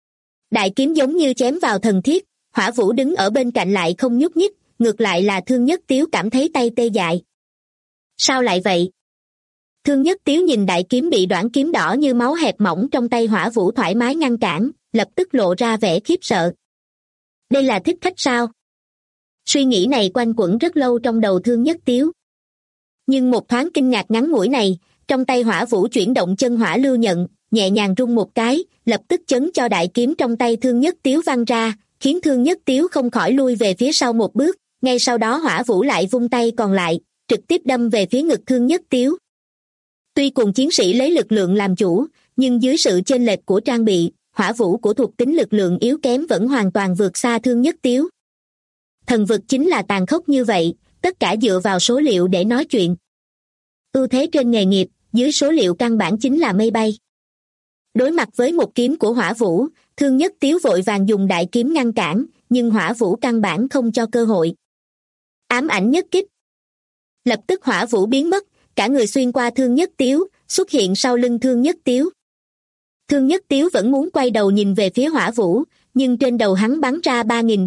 Đại kiếm giống như chém vào thần thiết, Hỏa Vũ đứng ở bên cạnh lại không nhúc nhích, ngược lại là Thương Nhất Tiếu cảm thấy tay tê dại. Sao lại vậy? Thương Nhất Tiếu nhìn đại kiếm bị đoạn kiếm đỏ như máu hẹp mỏng trong tay Hỏa Vũ thoải mái ngăn cản, lập tức lộ ra vẻ khiếp sợ. Đây là thích khách sao? Suy nghĩ này quanh quẩn rất lâu trong đầu Thương Nhất Tiếu. Nhưng một thoáng kinh ngạc ngắn ngủi này, trong tay Hỏa Vũ chuyển động chân hỏa lưu nhận, nhẹ nhàng rung một cái, lập tức chấn cho đại kiếm trong tay Thương Nhất Tiếu văng ra, khiến Thương Nhất Tiếu không khỏi lui về phía sau một bước, ngay sau đó Hỏa Vũ lại vung tay còn lại, trực tiếp đâm về phía ngực Thương Nhất Tiếu. Tuy cùng chiến sĩ lấy lực lượng làm chủ, nhưng dưới sự chênh lệch của trang bị, Hỏa Vũ của thuộc tính lực lượng yếu kém vẫn hoàn toàn vượt xa Thương Nhất Tiếu. Thần vực chính là tàn khốc như vậy, tất cả dựa vào số liệu để nói chuyện. Ưu thế trên nghề nghiệp, dưới số liệu căn bản chính là mây bay. Đối mặt với một kiếm của Hỏa Vũ, Thương Nhất Tiếu vội vàng dùng đại kiếm ngăn cản, nhưng Hỏa Vũ căn bản không cho cơ hội. Ám ảnh nhất kích. Lập tức Hỏa Vũ biến mất, cả người xuyên qua Thương Nhất Tiếu, xuất hiện sau lưng Thương Nhất Tiếu. Thương Nhất Tiếu vẫn muốn quay đầu nhìn về phía Hỏa Vũ, nhưng trên đầu hắn bắn ra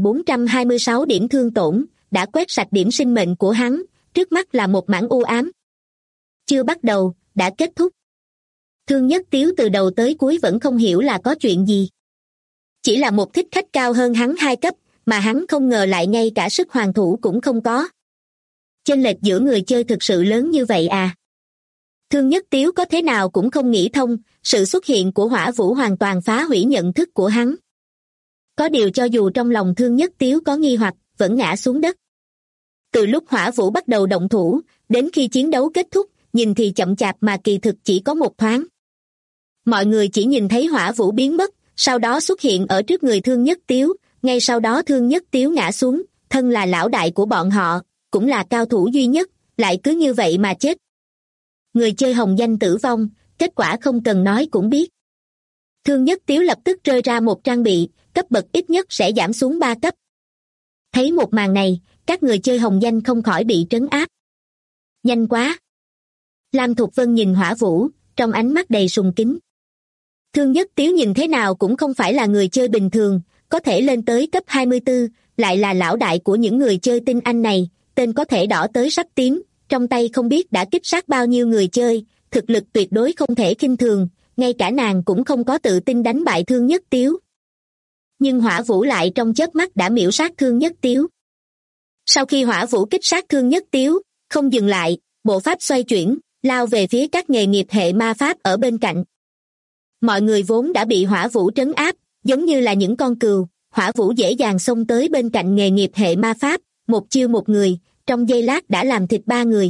3.426 điểm thương tổn, đã quét sạch điểm sinh mệnh của hắn, trước mắt là một mảng u ám. Chưa bắt đầu, đã kết thúc. Thương Nhất Tiếu từ đầu tới cuối vẫn không hiểu là có chuyện gì. Chỉ là một thích khách cao hơn hắn 2 cấp, mà hắn không ngờ lại ngay cả sức hoàn thủ cũng không có. Chênh lệch giữa người chơi thực sự lớn như vậy à? Thương Nhất Tiếu có thế nào cũng không nghĩ thông, sự xuất hiện của Hỏa Vũ hoàn toàn phá hủy nhận thức của hắn. Có điều cho dù trong lòng Thương Nhất Tiếu có nghi hoặc, vẫn ngã xuống đất. Từ lúc Hỏa Vũ bắt đầu động thủ, đến khi chiến đấu kết thúc, nhìn thì chậm chạp mà kỳ thực chỉ có một thoáng. Mọi người chỉ nhìn thấy Hỏa Vũ biến mất, sau đó xuất hiện ở trước người Thương Nhất Tiếu, ngay sau đó Thương Nhất Tiếu ngã xuống, thân là lão đại của bọn họ, cũng là cao thủ duy nhất, lại cứ như vậy mà chết. Người chơi hồng danh tử vong, kết quả không cần nói cũng biết. Thương Nhất Tiếu lập tức rơi ra một trang bị, cấp bậc ít nhất sẽ giảm xuống 3 cấp. Thấy một màn này, các người chơi hồng danh không khỏi bị trấn áp. Nhanh quá! Lam Thục Vân nhìn Hỏa Vũ, trong ánh mắt đầy sùng kính. Thương Nhất Tiếu nhìn thế nào cũng không phải là người chơi bình thường, có thể lên tới cấp 24, lại là lão đại của những người chơi tinh anh này, tên có thể đỏ tới sắp tím, trong tay không biết đã kích sát bao nhiêu người chơi, thực lực tuyệt đối không thể khinh thường, ngay cả nàng cũng không có tự tin đánh bại Thương Nhất Tiếu. Nhưng Hỏa Vũ lại trong chớp mắt đã miểu sát Thương Nhất Tiếu. Sau khi Hỏa Vũ kích sát Thương Nhất Tiếu, không dừng lại, bộ pháp xoay chuyển, lao về phía các nghề nghiệp hệ ma pháp ở bên cạnh. Mọi người vốn đã bị Hỏa Vũ trấn áp, giống như là những con cừu, Hỏa Vũ dễ dàng xông tới bên cạnh nghề nghiệp hệ ma pháp, một chiêu một người, trong giây lát đã làm thịt 3 người.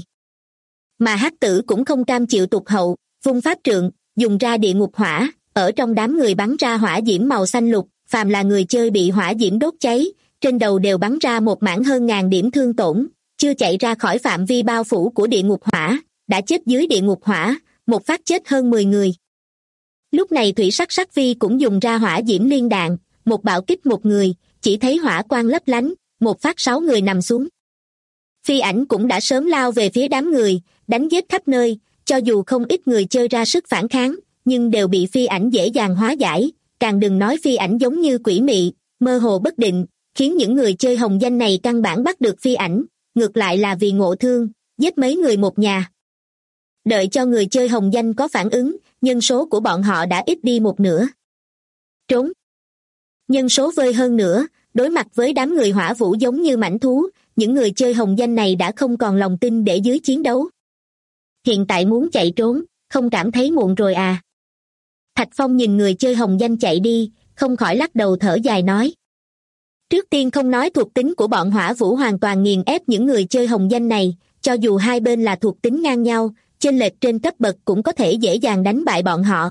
Mà Hắc Tử cũng không cam chịu tụt hậu, vung pháp trượng, dùng ra địa ngục hỏa, ở trong đám người bắn ra hỏa diễm màu xanh lục, phàm là người chơi bị hỏa diễm đốt cháy, trên đầu đều bắn ra một mảng hơn 1000 điểm thương tổn, chưa chạy ra khỏi phạm vi bao phủ của địa ngục hỏa, đã chết dưới địa ngục hỏa, một phát chết hơn 10 người. Lúc này Thủy Sắc Sắc Vi cũng dùng ra hỏa diễm liên đạn, một bạo kích một người, chỉ thấy hỏa quang lấp lánh, một phát 6 người nằm xuống. Phi Ảnh cũng đã sớm lao về phía đám người, đánh giết khắp nơi, cho dù không ít người chơi ra sức phản kháng, nhưng đều bị Phi Ảnh dễ dàng hóa giải, càng đừng nói Phi Ảnh giống như quỷ mị, mơ hồ bất định, khiến những người chơi hồng danh này căn bản bắt được Phi Ảnh, ngược lại là vì ngộ thương, giết mấy người một nhà. Đợi cho người chơi hồng danh có phản ứng, nhân số của bọn họ đã ít đi một nửa. Trốn. Nhân số vơi hơn nữa, đối mặt với đám người Hỏa Vũ giống như mãnh thú, những người chơi hồng danh này đã không còn lòng tin để dưới chiến đấu. Hiện tại muốn chạy trốn, không cảm thấy muộn rồi à? Thạch Phong nhìn người chơi hồng danh chạy đi, không khỏi lắc đầu thở dài nói. Trước tiên không nói thuộc tính của bọn Hỏa Vũ hoàn toàn nghiền ép những người chơi hồng danh này, cho dù hai bên là thuộc tính ngang nhau, chênh lệch trên cấp bậc cũng có thể dễ dàng đánh bại bọn họ.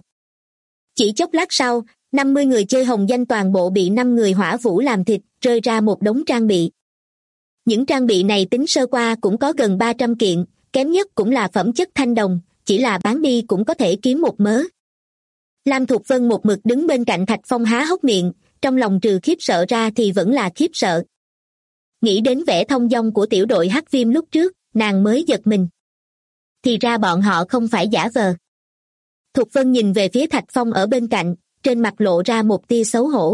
Chỉ chốc lát sau, 50 người chơi hồng danh toàn bộ bị 5 người Hỏa Vũ làm thịt, rơi ra một đống trang bị. Những trang bị này tính sơ qua cũng có gần 300 kiện, kém nhất cũng là phẩm chất thanh đồng, chỉ là bán đi cũng có thể kiếm một mớ. Lam Thục Vân một mực đứng bên cạnh Thạch Phong há hốc miệng, trong lòng trừ khiếp sợ ra thì vẫn là khiếp sợ. Nghĩ đến vẻ thông dong của tiểu đội Hắc Viêm lúc trước, nàng mới giật mình. Thì ra bọn họ không phải giả vờ. Thục Vân nhìn về phía Thạch Phong ở bên cạnh, trên mặt lộ ra một tia xấu hổ.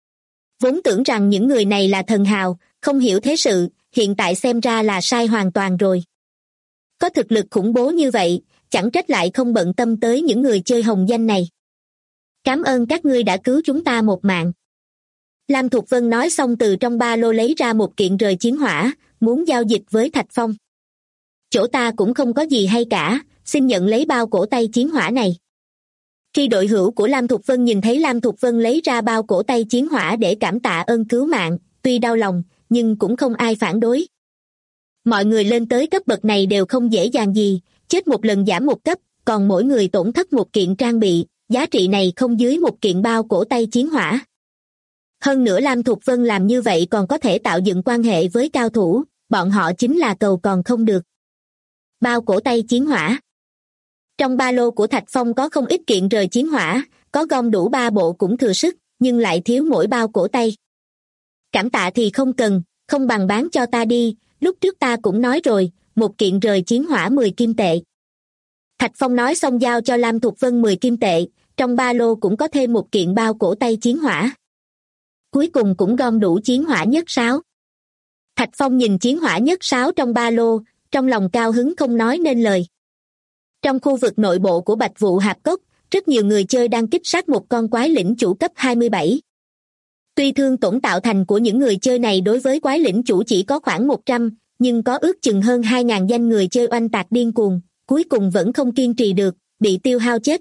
Vốn tưởng rằng những người này là thần hào, không hiểu thế sự, hiện tại xem ra là sai hoàn toàn rồi. Có thực lực khủng bố như vậy, chẳng trách lại không bận tâm tới những người chơi hồng danh này. Cảm ơn các ngươi đã cứu chúng ta một mạng. Lam Thục Vân nói xong từ trong ba lô lấy ra một kiện rời chiến hỏa, muốn giao dịch với Thạch Phong. Chỗ ta cũng không có gì hay cả, xin nhận lấy bao cổ tay chiến hỏa này. Khi đội hữu của Lam Thục Vân nhìn thấy Lam Thục Vân lấy ra bao cổ tay chiến hỏa để cảm tạ ơn cứu mạng, tuy đau lòng, nhưng cũng không ai phản đối. Mọi người lên tới cấp bậc này đều không dễ dàng gì, chết một lần giảm một cấp, còn mỗi người tổn thất một kiện trang bị, giá trị này không dưới một kiện bao cổ tay chiến hỏa. Hơn nữa Lam Thục Vân làm như vậy còn có thể tạo dựng quan hệ với cao thủ, bọn họ chính là cầu còn không được. Bao cổ tay chiến hỏa. Trong ba lô của Thạch Phong có không ít kiện rời chiến hỏa, có gom đủ 3 bộ cũng thừa sức, nhưng lại thiếu mỗi bao cổ tay. Cảm tạ thì không cần, không bằng bán cho ta đi, lúc trước ta cũng nói rồi, một kiện rời chiến hỏa 10 kim tệ. Thạch Phong nói xong giao cho Lam Thục Vân 10 kim tệ, trong ba lô cũng có thêm một kiện bao cổ tay chiến hỏa. Cuối cùng cũng gom đủ chiến hỏa nhất 6. Thạch Phong nhìn chiến hỏa nhất 6 trong ba lô, trong lòng cao hứng không nói nên lời. Trong khu vực nội bộ của Bạch Vụ Hạp Cốc, rất nhiều người chơi đang kích sát một con quái lĩnh chủ cấp 27. Tuy thương tổn tạo thành của những người chơi này đối với quái lĩnh chủ chỉ có khoảng 100, nhưng có ước chừng hơn 2.000 danh người chơi oanh tạc điên cuồng, cuối cùng vẫn không kiên trì được, bị tiêu hao chết.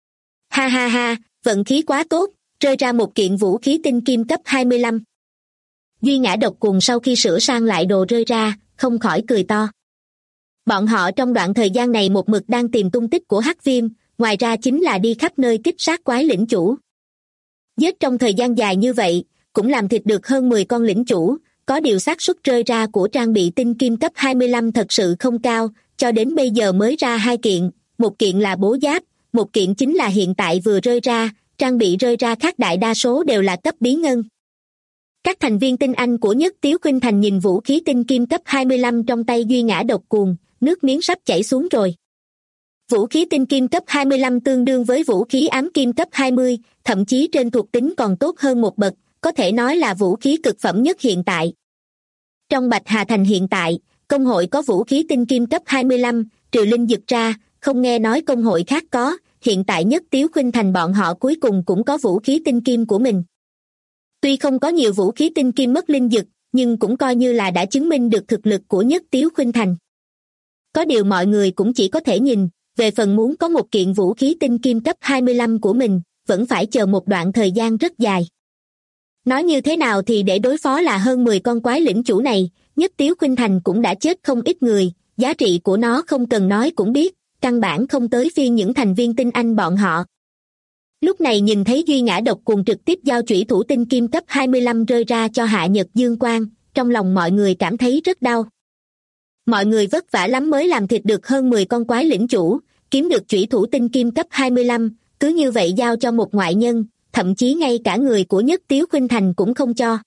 Ha ha ha, vận khí quá tốt, rơi ra một kiện vũ khí tinh kim cấp 25. Duy Ngã Độc Cuồng sau khi sửa sang lại đồ rơi ra, không khỏi cười to. Bọn họ trong đoạn thời gian này một mực đang tìm tung tích của Hắc Viêm, ngoài ra chính là đi khắp nơi kích sát quái lĩnh chủ. Giết trong thời gian dài như vậy, cũng làm thịt được hơn 10 con lĩnh chủ, có điều xác suất rơi ra của trang bị tinh kim cấp 25 thật sự không cao, cho đến bây giờ mới ra 2 kiện, một kiện là bố giáp, một kiện chính là hiện tại vừa rơi ra, trang bị rơi ra khác đại đa số đều là cấp bí ngân. Các thành viên tinh anh của Nhất Tiếu Khuynh Thành nhìn vũ khí tinh kim cấp 25 trong tay Duy Ngã Độc Cuồng, nước miếng sắp chảy xuống rồi. Vũ khí tinh kim cấp 25 tương đương với vũ khí ám kim cấp 20, thậm chí trên thuộc tính còn tốt hơn một bậc, có thể nói là vũ khí cực phẩm nhất hiện tại. Trong Bạch Hà Thành hiện tại, công hội có vũ khí tinh kim cấp 25, trừ Linh Dực ra, không nghe nói công hội khác có, hiện tại Nhất Tiếu Khuynh Thành bọn họ cuối cùng cũng có vũ khí tinh kim của mình. Tuy không có nhiều vũ khí tinh kim mất linh dực, nhưng cũng coi như là đã chứng minh được thực lực của Nhất Tiếu Khuynh Thành. Có điều mọi người cũng chỉ có thể nhìn, về phần muốn có một kiện vũ khí tinh kim cấp 25 của mình, vẫn phải chờ một đoạn thời gian rất dài. Nói như thế nào thì để đối phó là hơn 10 con quái lĩnh chủ này, Nhất Tiếu Khuynh Thành cũng đã chết không ít người, giá trị của nó không cần nói cũng biết, căn bản không tới phiên những thành viên tinh anh bọn họ. Lúc này nhìn thấy Duy Ngã Độc Cuồng trực tiếp giao chủy thủ tinh kim cấp 25 rơi ra cho Hạ Nhật Dương Quang, trong lòng mọi người cảm thấy rất đau. Mọi người vất vả lắm mới làm thịt được hơn 10 con quái lĩnh chủ, kiếm được chủy thủ tinh kim cấp 25, cứ như vậy giao cho một ngoại nhân, thậm chí ngay cả người của Nhất Tiếu Khuynh Thành cũng không cho.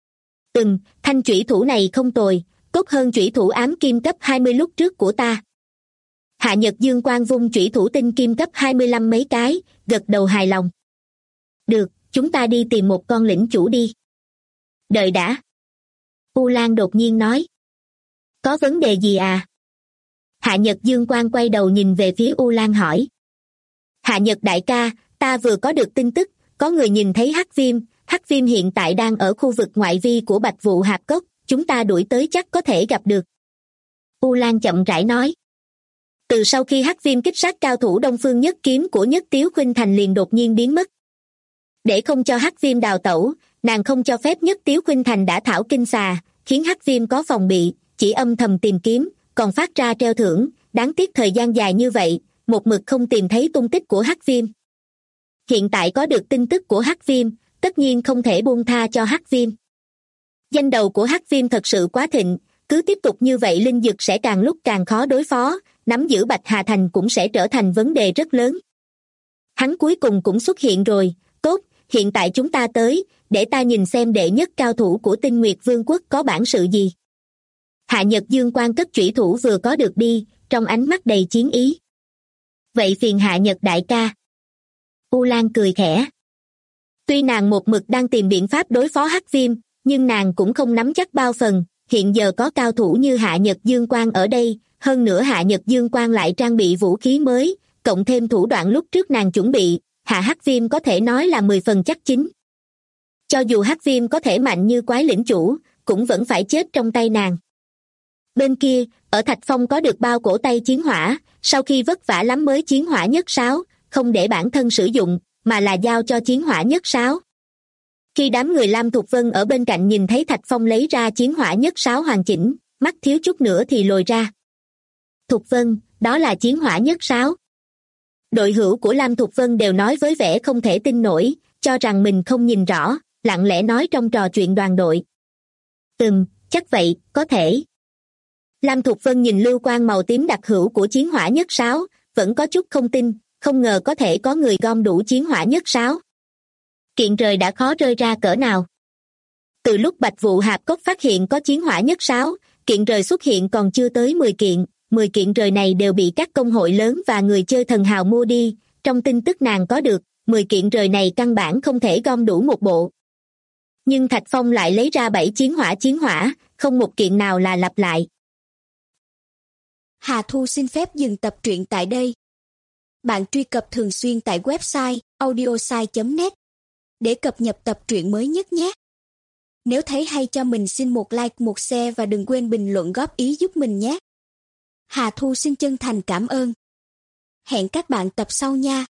Thanh chủy thủ này không tồi, tốt hơn chủy thủ ám kim cấp 20 lúc trước của ta. Hạ Nhật Dương Quang vung chủy thủ tinh kim cấp 25 mấy cái, gật đầu hài lòng. Được, chúng ta đi tìm một con lĩnh chủ đi. Đợi đã. U Lan đột nhiên nói. Có vấn đề gì à? Hạ Nhật Dương Quang quay đầu nhìn về phía U Lan hỏi. Hạ Nhật đại ca, ta vừa có được tin tức, có người nhìn thấy Hắc Viêm hiện tại đang ở khu vực ngoại vi của Bạch Vụ Hạp Cốc, chúng ta đuổi tới chắc có thể gặp được. U Lan chậm rãi nói. Từ sau khi Hắc Viêm kích sát cao thủ Đông Phương Nhất Kiếm của Nhất Tiếu Khuynh Thành liền đột nhiên biến mất. Để không cho Hắc Viêm đào tẩu, nàng không cho phép Nhất Tiếu Khuynh Thành đã thảo kinh xà, khiến Hắc Viêm có phòng bị, chỉ âm thầm tìm kiếm, còn phát ra treo thưởng, đáng tiếc thời gian dài như vậy, một mực không tìm thấy tung tích của Hắc Viêm. Hiện tại có được tin tức của Hắc Viêm, tất nhiên không thể buông tha cho Hắc Viêm. Danh đầu của Hắc Viêm thật sự quá thịnh, cứ tiếp tục như vậy linh dực sẽ càng lúc càng khó đối phó, nắm giữ Bạch Hà Thành cũng sẽ trở thành vấn đề rất lớn. Hắn cuối cùng cũng xuất hiện rồi, tốt, hiện tại chúng ta tới, để ta nhìn xem đệ nhất cao thủ của Tinh Nguyệt Vương quốc có bản sự gì. Hạ Nhật Dương Quang cất chủy thủ vừa có được đi, trong ánh mắt đầy chiến ý. Vậy phiền Hạ Nhật đại ca. U Lan cười khẽ. Tuy nàng một mực đang tìm biện pháp đối phó Hắc Viêm, nhưng nàng cũng không nắm chắc bao phần, hiện giờ có cao thủ như Hạ Nhật Dương Quang ở đây, hơn nữa Hạ Nhật Dương Quang lại trang bị vũ khí mới, cộng thêm thủ đoạn lúc trước nàng chuẩn bị, Hạ Hắc Viêm có thể nói là 10 phần chắc chín. Cho dù Hắc Viêm có thể mạnh như quái lĩnh chủ, cũng vẫn phải chết trong tay nàng. Bên kia, ở Thạch Phong có được bao cổ tay chiến hỏa, sau khi vất vả lắm mới chiến hỏa nhất sáo, không để bản thân sử dụng, mà là giao cho chiến hỏa nhất sáo. Khi đám người Lam Thục Vân ở bên cạnh nhìn thấy Thạch Phong lấy ra chiến hỏa nhất sáo hoàn chỉnh, mắt thiếu chút nữa thì lồi ra. Thục Vân, đó là chiến hỏa nhất sáo. Đội hữu của Lam Thục Vân đều nói với vẻ không thể tin nổi, cho rằng mình không nhìn rõ, lặng lẽ nói trong trò chuyện đoàn đội. Chắc vậy, có thể. Lam Thục Vân nhìn lưu quang màu tím đặc hữu của chiến hỏa nhất sáo, vẫn có chút không tin, không ngờ có thể có người gom đủ chiến hỏa nhất sáo. Kiện rời đã khó rơi ra cỡ nào. Từ lúc Bạch Vụ Hạp Cốc phát hiện có chiến hỏa nhất sáo, kiện rời xuất hiện còn chưa tới 10 kiện, 10 kiện rời này đều bị các công hội lớn và người chơi thần hào mua đi, trong tin tức nàng có được, 10 kiện rời này căn bản không thể gom đủ một bộ. Nhưng Thạch Phong lại lấy ra 7 chiến hỏa, không một kiện nào là lặp lại. Hà Thu xin phép dừng tập truyện tại đây. Bạn truy cập thường xuyên tại website audiosai.net để cập nhật tập truyện mới nhất nhé. Nếu thấy hay cho mình xin một like, một share và đừng quên bình luận góp ý giúp mình nhé. Hà Thu xin chân thành cảm ơn. Hẹn các bạn tập sau nha.